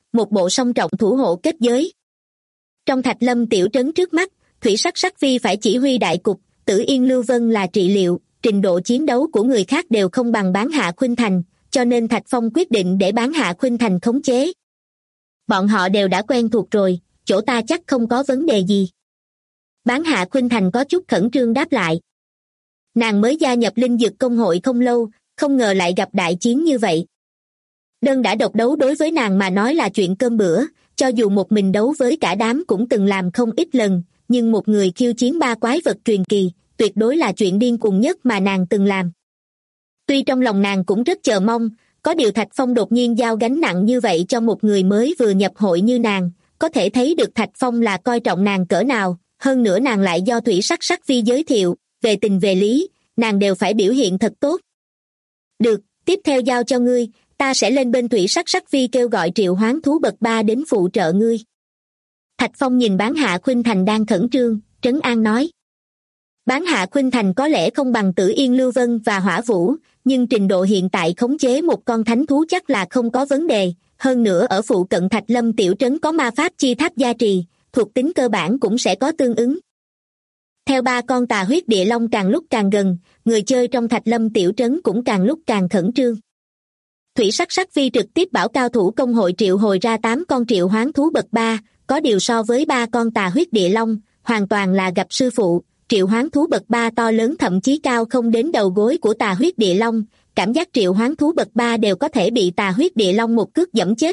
một bộ song trọng thủ hộ kết giới. Trong Thạch Lâm tiểu trấn trước mắt, Thủy Sắc Sắc Vi phải chỉ huy đại cục, Tử Yên Lưu Vân là trị liệu, trình độ chiến đấu của người khác đều không bằng Bán Hạ Khuynh Thành, cho nên Thạch Phong quyết định để Bán Hạ Khuynh Thành khống chế. Bọn họ đều đã quen thuộc rồi, chỗ ta chắc không có vấn đề gì. Bán Hạ Khuynh Thành có chút khẩn trương đáp lại. Nàng mới gia nhập Linh Dực Công hội không lâu, không ngờ lại gặp đại chiến như vậy. Đơn đã độc đấu đối với nàng mà nói là chuyện cơm bữa, cho dù một mình đấu với cả đám cũng từng làm không ít lần, nhưng một người khiêu chiến 3 quái vật truyền kỳ, tuyệt đối là chuyện điên cuồng nhất mà nàng từng làm. Tuy trong lòng nàng cũng rất chờ mong, có điều Thạch Phong đột nhiên giao gánh nặng như vậy cho một người mới vừa nhập hội như nàng, có thể thấy được Thạch Phong là coi trọng nàng cỡ nào, hơn nữa nàng lại do Thủy Sắc Sắc Vi giới thiệu, về tình về lý, nàng đều phải biểu hiện thật tốt. Được, tiếp theo giao cho ngươi, ta sẽ lên bên Thủy Sắc Sắc Vi kêu gọi triệu hoán thú bậc 3 đến phụ trợ ngươi. Thạch Phong nhìn Bán Hạ Khuynh Thành đang khẩn trương, trấn an nói. Bán Hạ Khuynh Thành có lẽ không bằng Tử Yên Lưu Vân và Hỏa Vũ, nhưng trình độ hiện tại khống chế một con thánh thú chắc là không có vấn đề, hơn nữa ở phụ cận Thạch Lâm tiểu trấn có ma pháp chi tháp gia trì, thuộc tính cơ bản cũng sẽ có tương ứng. Theo 3 con tà huyết địa long càng lúc càng gần, người chơi trong Thạch Lâm tiểu trấn cũng càng lúc càng khẩn trương. Thủy Sắc Sắc Vi trực tiếp bảo cao thủ công hội triệu hồi ra 8 con triệu hoán thú bậc 3, có điều so với 3 con tà huyết địa long, hoàn toàn là gặp sư phụ, triệu hoán thú bậc 3 to lớn thậm chí cao không đến đầu gối của tà huyết địa long, cảm giác triệu hoán thú bậc 3 đều có thể bị tà huyết địa long một cước giẫm chết.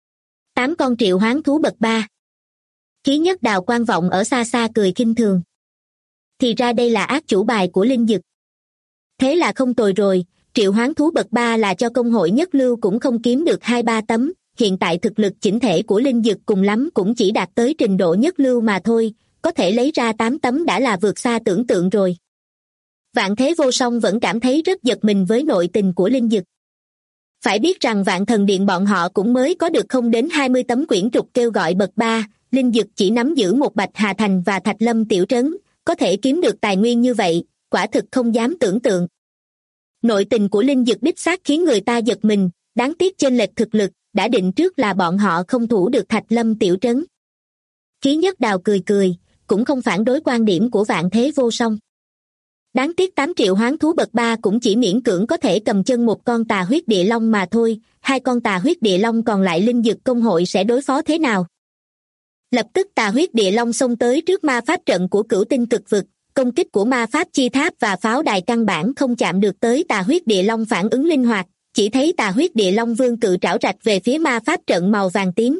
8 con triệu hoán thú bậc 3. Khí Nhất Đào Quan Vọng ở xa xa cười khinh thường. Thì ra đây là ác chủ bài của Linh Dực. Thế là không tồi rồi, triệu hoán thú bậc 3 là cho công hội nhất lưu cũng không kiếm được 2-3 tấm, hiện tại thực lực chỉnh thể của Linh Dực cùng lắm cũng chỉ đạt tới trình độ nhất lưu mà thôi, có thể lấy ra 8 tấm đã là vượt xa tưởng tượng rồi. Vạn Thế Vô Song vẫn cảm thấy rất giật mình với nội tình của Linh Dực. Phải biết rằng Vạn Thần Điện bọn họ cũng mới có được không đến 20 tấm quyển trục kêu gọi bậc 3, Linh Dực chỉ nắm giữ một Bạch Hà Thành và Thạch Lâm tiểu trấn, có thể kiếm được tài nguyên như vậy, quả thực không dám tưởng tượng. Nội tình của Linh Dực đích xác khiến người ta giật mình, đáng tiếc chênh lệch thực lực, đã định trước là bọn họ không thủ được Thạch Lâm tiểu trấn. Khí Nhất Đào cười cười, cũng không phản đối quan điểm của Vạn Thế Vô Song. Đáng tiếc 8 triệu hoán thú bậc 3 cũng chỉ miễn cưỡng có thể cầm chân một con tà huyết địa long mà thôi, 2 con tà huyết địa long còn lại Linh Dực công hội sẽ đối phó thế nào? Lập tức tà huyết địa long xông tới trước ma pháp trận của Cửu Tinh Cực Vực, công kích của ma pháp chi tháp và pháo đài căn bản không chạm được tới tà huyết địa long phản ứng linh hoạt, chỉ thấy tà huyết địa long vương cự trảo rạch về phía ma pháp trận màu vàng tím.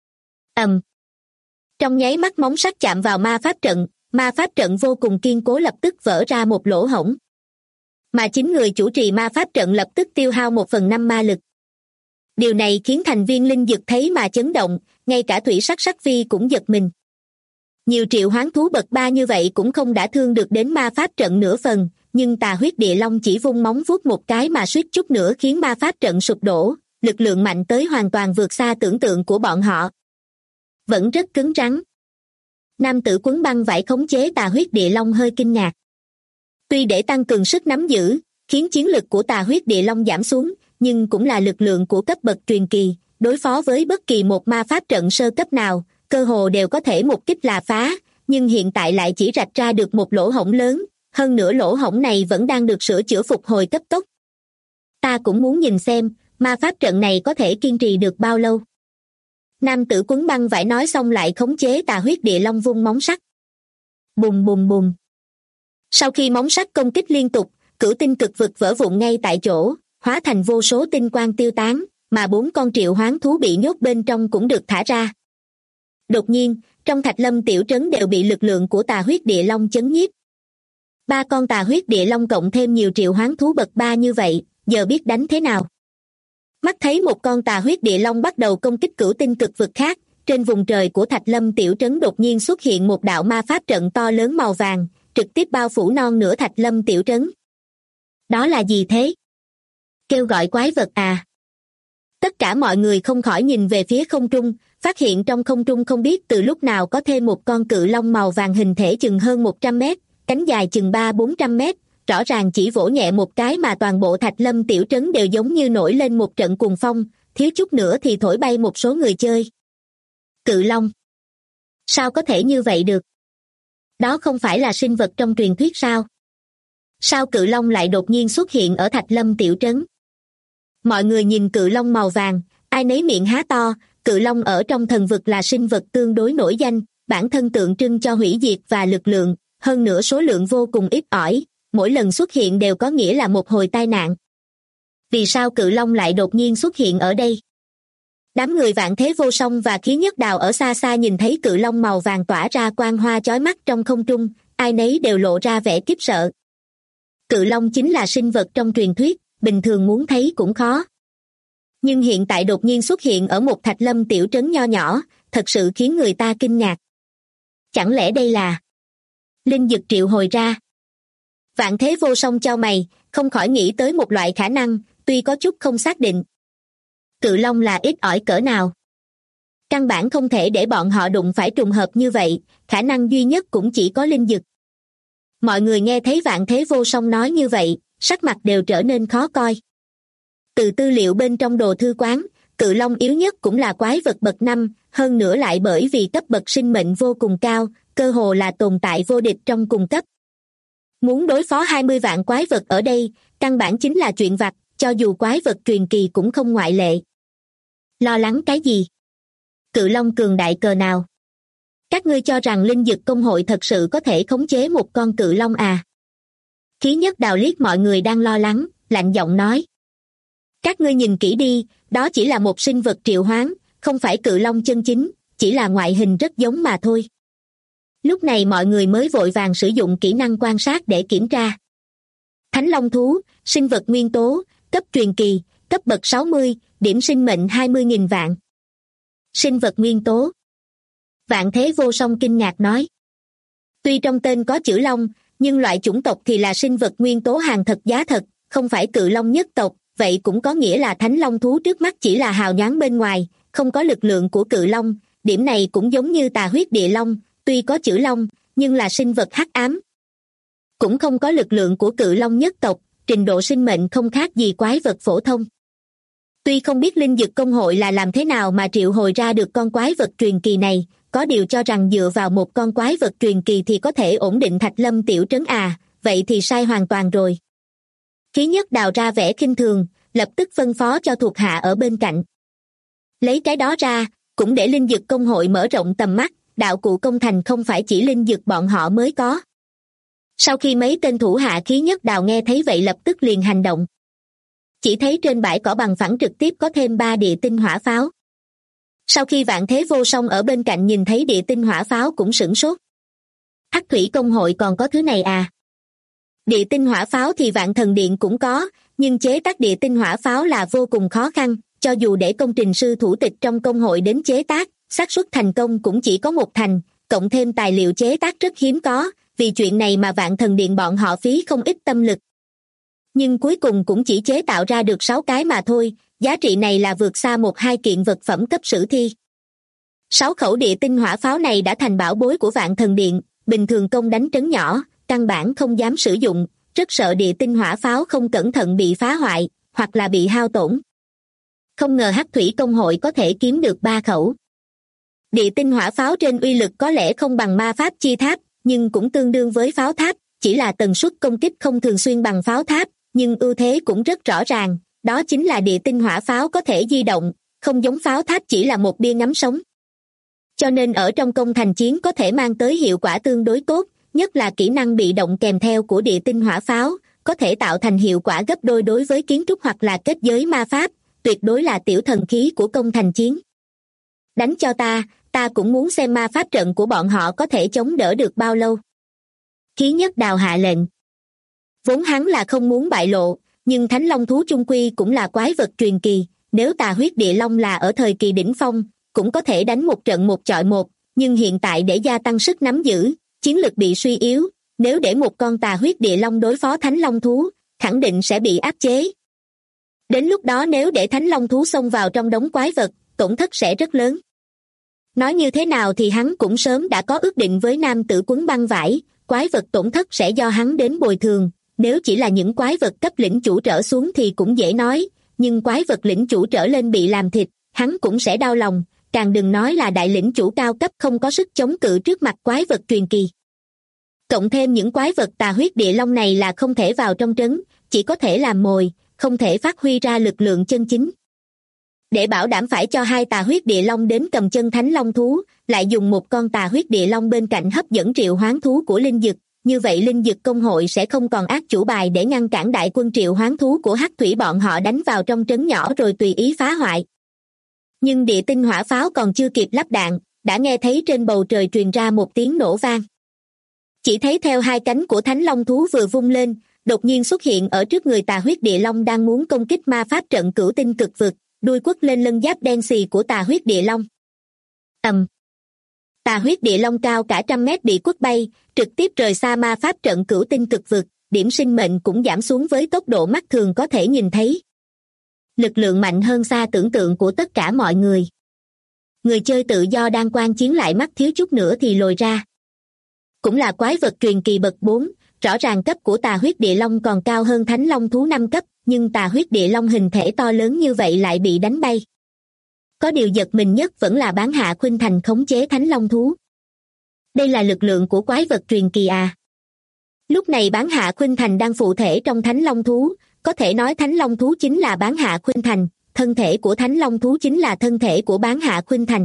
Trong nháy mắt móng sắc chạm vào ma pháp trận vô cùng kiên cố lập tức vỡ ra một lỗ hổng. Mà chính người chủ trì ma pháp trận lập tức tiêu hao 1/5 ma lực. Điều này khiến thành viên Linh Dực thấy mà chấn động, ngay cả Thủy Sắc Sắc Vi cũng giật mình. Nhiều triệu hoán thú bậc 3 như vậy cũng không đã thương được đến ma pháp trận nửa phần, nhưng tà huyết địa long chỉ vung móng vuốt một cái mà suýt chút nữa khiến ma pháp trận sụp đổ, lực lượng mạnh tới hoàn toàn vượt xa tưởng tượng của bọn họ. Vẫn rất cứng rắn. Nam tử quấn băng vải khống chế tà huyết địa long hơi kinh ngạc. Tuy để tăng cường sức nắm giữ, khiến chiến lực của tà huyết địa long giảm xuống, nhưng cũng là lực lượng của cấp bậc truyền kỳ, đối phó với bất kỳ một ma pháp trận sơ cấp nào, cơ hồ đều có thể một kích là phá, nhưng hiện tại lại chỉ rạch ra được một lỗ hổng lớn, hơn nữa lỗ hổng này vẫn đang được sửa chữa phục hồi cấp tốc. Ta cũng muốn nhìn xem, ma pháp trận này có thể kiên trì được bao lâu. Nam tử quấn băng vải nói xong lại khống chế tà huyết địa long vung móng sắt. Bùng bùng bùng. Sau khi móng sắt công kích liên tục, Cửu Tinh Cực Vực vỡ vụn ngay tại chỗ, hóa thành vô số tinh quang tiêu tán, mà 4 con triệu hoán thú bị nhốt bên trong cũng được thả ra. Đột nhiên, trong Thạch Lâm tiểu trấn đều bị lực lượng của tà huyết địa long chấn nhiếp. 3 con tà huyết địa long cộng thêm nhiều triệu hoán thú bậc 3 như vậy, giờ biết đánh thế nào? Mắt thấy một con tà huyết địa long bắt đầu công kích Cửu Tinh Cực Vực khác, trên vùng trời của Thạch Lâm tiểu trấn đột nhiên xuất hiện một đạo ma pháp trận to lớn màu vàng, trực tiếp bao phủ non nửa Thạch Lâm tiểu trấn. Đó là gì thế? Kêu gọi quái vật à? Tất cả mọi người không khỏi nhìn về phía không trung, phát hiện trong không trung không biết từ lúc nào có thêm một con cự long màu vàng hình thể chừng hơn 100 mét, cánh dài chừng 300-400 mét, rõ ràng chỉ vỗ nhẹ một cái mà toàn bộ Thạch Lâm tiểu trấn đều giống như nổi lên một trận cuồng phong, thiếu chút nữa thì thổi bay một số người chơi. Cự long. Sao có thể như vậy được? Đó không phải là sinh vật trong truyền thuyết sao? Sao cự long lại đột nhiên xuất hiện ở Thạch Lâm tiểu trấn? Mọi người nhìn cự long màu vàng, ai nấy miệng há to. Cự long ở trong thần vực là sinh vật tương đối nổi danh, bản thân tượng trưng cho hủy diệt và lực lượng, hơn nữa số lượng vô cùng ít ỏi, mỗi lần xuất hiện đều có nghĩa là một hồi tai nạn. Vì sao cự long lại đột nhiên xuất hiện ở đây? Đám người Vạn Thế Vô Song và Khí Nhất Đào ở xa xa nhìn thấy cự long màu vàng tỏa ra quang hoa chói mắt trong không trung, ai nấy đều lộ ra vẻ khiếp sợ. Cự long chính là sinh vật trong truyền thuyết, bình thường muốn thấy cũng khó. Nhưng hiện tại đột nhiên xuất hiện ở một Thạch Lâm tiểu trấn nho nhỏ, thật sự khiến người ta kinh ngạc. Chẳng lẽ đây là linh dực triệu hồi ra? Vạn Thế Vô Song chau mày, không khỏi nghĩ tới một loại khả năng, tuy có chút không xác định. Cự long là ít ỏi cỡ nào? Căn bản không thể để bọn họ đụng phải trùng hợp như vậy, khả năng duy nhất cũng chỉ có linh dực. Mọi người nghe thấy Vạn Thế Vô Song nói như vậy, sắc mặt đều trở nên khó coi. Từ tư liệu bên trong đồ thư quán, cự long yếu nhất cũng là quái vật bậc 5, hơn nữa lại bởi vì cấp bậc sinh mệnh vô cùng cao, cơ hồ là tồn tại vô địch trong cùng cấp. Muốn đối phó 20 vạn quái vật ở đây, căn bản chính là chuyện vặt, cho dù quái vật truyền kỳ cũng không ngoại lệ. Lo lắng cái gì? Cự long cường đại cờ nào? Các ngươi cho rằng linh dực công hội thật sự có thể khống chế một con cự long à? Khí Nhất Đào liếc mọi người đang lo lắng, lạnh giọng nói. Các ngươi nhìn kỹ đi, đó chỉ là một sinh vật triệu hoán, không phải cự long chân chính, chỉ là ngoại hình rất giống mà thôi. Lúc này mọi người mới vội vàng sử dụng kỹ năng quan sát để kiểm tra. Thánh long thú, sinh vật nguyên tố, cấp truyền kỳ, cấp bậc 60, điểm sinh mệnh 20.000 vạn. Sinh vật nguyên tố. Vạn Thế Vô Song kinh ngạc nói. Tuy trong tên có chữ long, nhưng loại chủng tộc thì là sinh vật nguyên tố hàng thật giá thật, không phải cự long nhất tộc, vậy cũng có nghĩa là thánh long thú trước mắt chỉ là hào nhoáng bên ngoài, không có lực lượng của cự long, điểm này cũng giống như Tà Huyết Địa Long, tuy có chữ long, nhưng là sinh vật hắc ám. Cũng không có lực lượng của cự long nhất tộc, trình độ sinh mệnh không khác gì quái vật phổ thông. Tuy không biết linh dực công hội là làm thế nào mà triệu hồi ra được con quái vật truyền kỳ này, có điều cho rằng dựa vào một con quái vật truyền kỳ thì có thể ổn định Thạch Lâm tiểu trấn à, vậy thì sai hoàn toàn rồi. Khí Nhất Đào ra vẻ khinh thường, lập tức phân phó cho thuộc hạ ở bên cạnh. Lấy cái đó ra, cũng để linh dực công hội mở rộng tầm mắt, đạo cụ công thành không phải chỉ linh dực bọn họ mới có. Sau khi mấy tên thủ hạ Khí Nhất Đào nghe thấy vậy lập tức liền hành động. Chỉ thấy trên bãi cỏ bằng phẳng trực tiếp có thêm 3 địa tinh hỏa pháo. Sau khi Vạn Thế Vô Song ở bên cạnh nhìn thấy địa tinh hỏa pháo cũng sửng sốt. Hắc thủy công hội còn có thứ này à? Địa tinh hỏa pháo thì Vạn Thần Điện cũng có, nhưng chế tác địa tinh hỏa pháo là vô cùng khó khăn, cho dù để công trình sư thủ tịch trong công hội đến chế tác, xác suất thành công cũng chỉ có 1 thành, cộng thêm tài liệu chế tác rất hiếm có, vì chuyện này mà Vạn Thần Điện bọn họ phí không ít tâm lực. Nhưng cuối cùng cũng chỉ chế tạo ra được 6 cái mà thôi, giá trị này là vượt xa 1-2 kiện vật phẩm cấp sử thi. 6 khẩu địa tinh hỏa pháo này đã thành bảo bối của Vạn Thần Điện, bình thường công đánh trấn nhỏ, căn bản không dám sử dụng, rất sợ địa tinh hỏa pháo không cẩn thận bị phá hoại, hoặc là bị hao tổn. Không ngờ Hắc thủy công hội có thể kiếm được 3 khẩu. Địa tinh hỏa pháo trên uy lực có lẽ không bằng ma pháp chi tháp, nhưng cũng tương đương với pháo tháp, chỉ là tần suất công kích không thường xuyên bằng pháo tháp, nhưng ưu thế cũng rất rõ ràng, đó chính là địa tinh hỏa pháo có thể di động, không giống pháo tháp chỉ là một bia ngắm sống. Cho nên ở trong công thành chiến có thể mang tới hiệu quả tương đối tốt, nhất là kỹ năng bị động kèm theo của địa tinh hỏa pháo, có thể tạo thành hiệu quả gấp đôi đối với kiến trúc hoặc là kết giới ma pháp, tuyệt đối là tiểu thần khí của công thành chiến. Đánh cho ta cũng muốn xem ma pháp trận của bọn họ có thể chống đỡ được bao lâu. Khí Nhất Đào hạ lệnh. Vốn hắn là không muốn bại lộ, nhưng Thánh Long thú chung quy cũng là quái vật truyền kỳ, nếu Tà Huyết Địa Long là ở thời kỳ đỉnh phong, cũng có thể đánh một trận 1 chọi 1, nhưng hiện tại để gia tăng sức nắm giữ, chiến lực bị suy yếu, nếu để một con Tà Huyết Địa Long đối phó Thánh Long thú, khẳng định sẽ bị áp chế. Đến lúc đó nếu để Thánh Long thú xông vào trong đống quái vật, tổn thất sẽ rất lớn. Nói như thế nào thì hắn cũng sớm đã có ước định với nam tử Quấn Băng Vải, quái vật tổn thất sẽ do hắn đến bồi thường, nếu chỉ là những quái vật cấp lĩnh chủ trở xuống thì cũng dễ nói, nhưng quái vật lĩnh chủ trở lên bị làm thịt, hắn cũng sẽ đau lòng, càng đừng nói là đại lĩnh chủ cao cấp không có sức chống cự trước mặt quái vật truyền kỳ. Cộng thêm những quái vật tà huyết địa long này là không thể vào trong trấn, chỉ có thể làm mồi, không thể phát huy ra lực lượng chân chính. Để bảo đảm phải cho hai tà huyết địa long đến cầm chân thánh long thú, lại dùng một con tà huyết địa long bên cạnh hấp dẫn triệu hoán thú của linh dực, như vậy linh dực công hội sẽ không còn ác chủ bài để ngăn cản đại quân triệu hoán thú của hắc thủy bọn họ đánh vào trong trấn nhỏ rồi tùy ý phá hoại. Nhưng địa tinh hỏa pháo còn chưa kịp lắp đạn, đã nghe thấy trên bầu trời truyền ra một tiếng nổ vang. Chỉ thấy theo hai cánh của thánh long thú vừa vung lên, đột nhiên xuất hiện ở trước người tà huyết địa long đang muốn công kích ma pháp trận cửu tinh cực vực, đuôi quất lên lân giáp đen xì của tà huyết địa long. Tà huyết địa long cao cả 100 mét bị quất bay, trực tiếp rời xa ma pháp trận cửu tinh cực vực, điểm sinh mệnh cũng giảm xuống với tốc độ mắt thường có thể nhìn thấy. Lực lượng mạnh hơn xa tưởng tượng của tất cả mọi người. Người chơi tự do đang quan chiến lại mắt thiếu chút nữa thì lồi ra. Cũng là quái vật truyền kỳ bậc 4, rõ ràng cấp của tà huyết địa long còn cao hơn thánh long thú 5 cấp, nhưng tà huyết địa long hình thể to lớn như vậy lại bị đánh bay. Có điều giật mình nhất vẫn là Bán Hạ Khuynh Thành khống chế thánh long thú. Đây là lực lượng của quái vật truyền kỳ à? Lúc này Bán Hạ Khuynh Thành đang phụ thể trong thánh long thú, có thể nói thánh long thú chính là Bán Hạ Khuynh Thành, thân thể của thánh long thú chính là thân thể của Bán Hạ Khuynh Thành.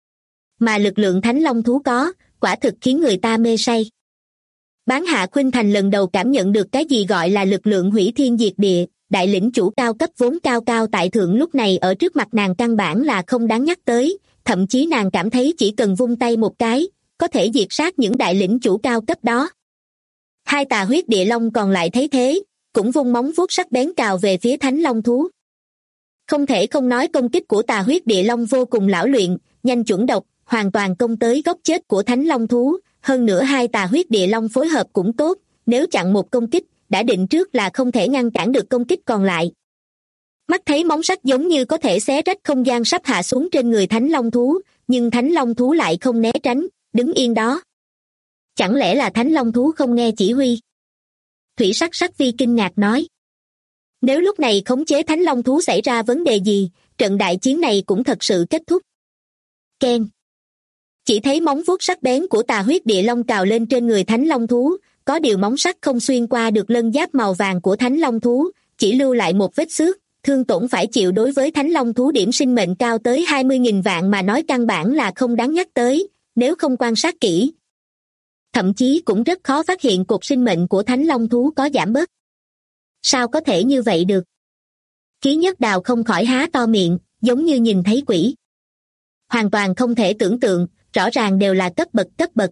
Mà lực lượng thánh long thú có, quả thực khiến người ta mê say. Bán Hạ Khuynh Thành lần đầu cảm nhận được cái gì gọi là lực lượng hủy thiên diệt địa, đại lĩnh chủ cao cấp vốn cao cao tại thượng lúc này ở trước mặt nàng căn bản là không đáng nhắc tới, thậm chí nàng cảm thấy chỉ cần vung tay một cái, có thể diệt sát những đại lĩnh chủ cao cấp đó. Hai tà huyết địa long còn lại thấy thế, cũng vung móng vuốt sắc bén cào về phía thánh long thú. Không thể không nói công kích của tà huyết địa long vô cùng lão luyện, nhanh chuẩn độc, hoàn toàn công tới gốc chết của thánh long thú, hơn nữa hai tà huyết địa long phối hợp cũng tốt, nếu chặn một công kích, đã định trước là không thể ngăn cản được công kích còn lại. Mắt thấy móng sắc giống như có thể xé rách không gian sắp hạ xuống trên người thánh long thú, nhưng thánh long thú lại không né tránh, đứng yên đó. Chẳng lẽ là thánh long thú không nghe chỉ huy? Thủy Sắc Sắc Vi kinh ngạc nói. Nếu lúc này khống chế thánh long thú xảy ra vấn đề gì, trận đại chiến này cũng thật sự kết thúc. Keng. Chỉ thấy móng vuốt sắc bén của tà huyết địa long cào lên trên người thánh long thú, có điều móng sắc không xuyên qua được lân giáp màu vàng của thánh long thú, chỉ lưu lại một vết xước, thương tổn phải chịu đối với thánh long thú điểm sinh mệnh cao tới 20.000 vạn mà nói căn bản là không đáng nhắc tới, nếu không quan sát kỹ. Thậm chí cũng rất khó phát hiện cột sinh mệnh của thánh long thú có giảm bớt. Sao có thể như vậy được? Ký Nhất Đào không khỏi há to miệng, giống như nhìn thấy quỷ. Hoàn toàn không thể tưởng tượng, rõ ràng đều là cấp bậc.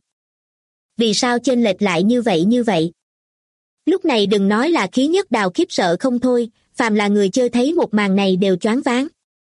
Vì sao chênh lệch lại như vậy? Lúc này đừng nói là Khí Nhất Đào khiếp sợ không thôi, phàm là người chơi thấy một màn này đều choáng váng.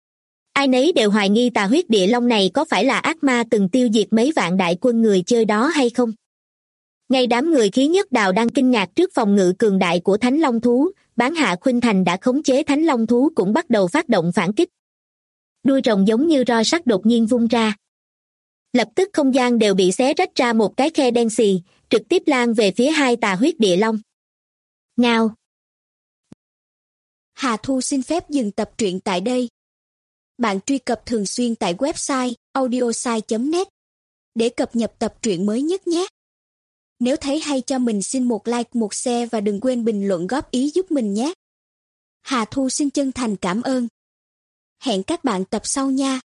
Ai nấy đều hoài nghi tà huyết địa long này có phải là ác ma từng tiêu diệt mấy vạn đại quân người chơi đó hay không. Ngay đám người Khí Nhất Đào đang kinh ngạc trước phòng ngự cường đại của thánh long thú, Bán Hạ Khuynh Thành đã khống chế thánh long thú cũng bắt đầu phát động phản kích. Đuôi rồng giống như roi sắt đột nhiên vung ra. Lập tức không gian đều bị xé rách ra một cái khe đen xì, trực tiếp lan về phía hai tà huyết địa long. Ngao. Hà Thu xin phép dừng tập truyện tại đây. Bạn truy cập thường xuyên tại website audiosai.net để cập nhật tập truyện mới nhất nhé. Nếu thấy hay cho mình xin một like, một share và đừng quên bình luận góp ý giúp mình nhé. Hà Thu xin chân thành cảm ơn. Hẹn các bạn tập sau nha.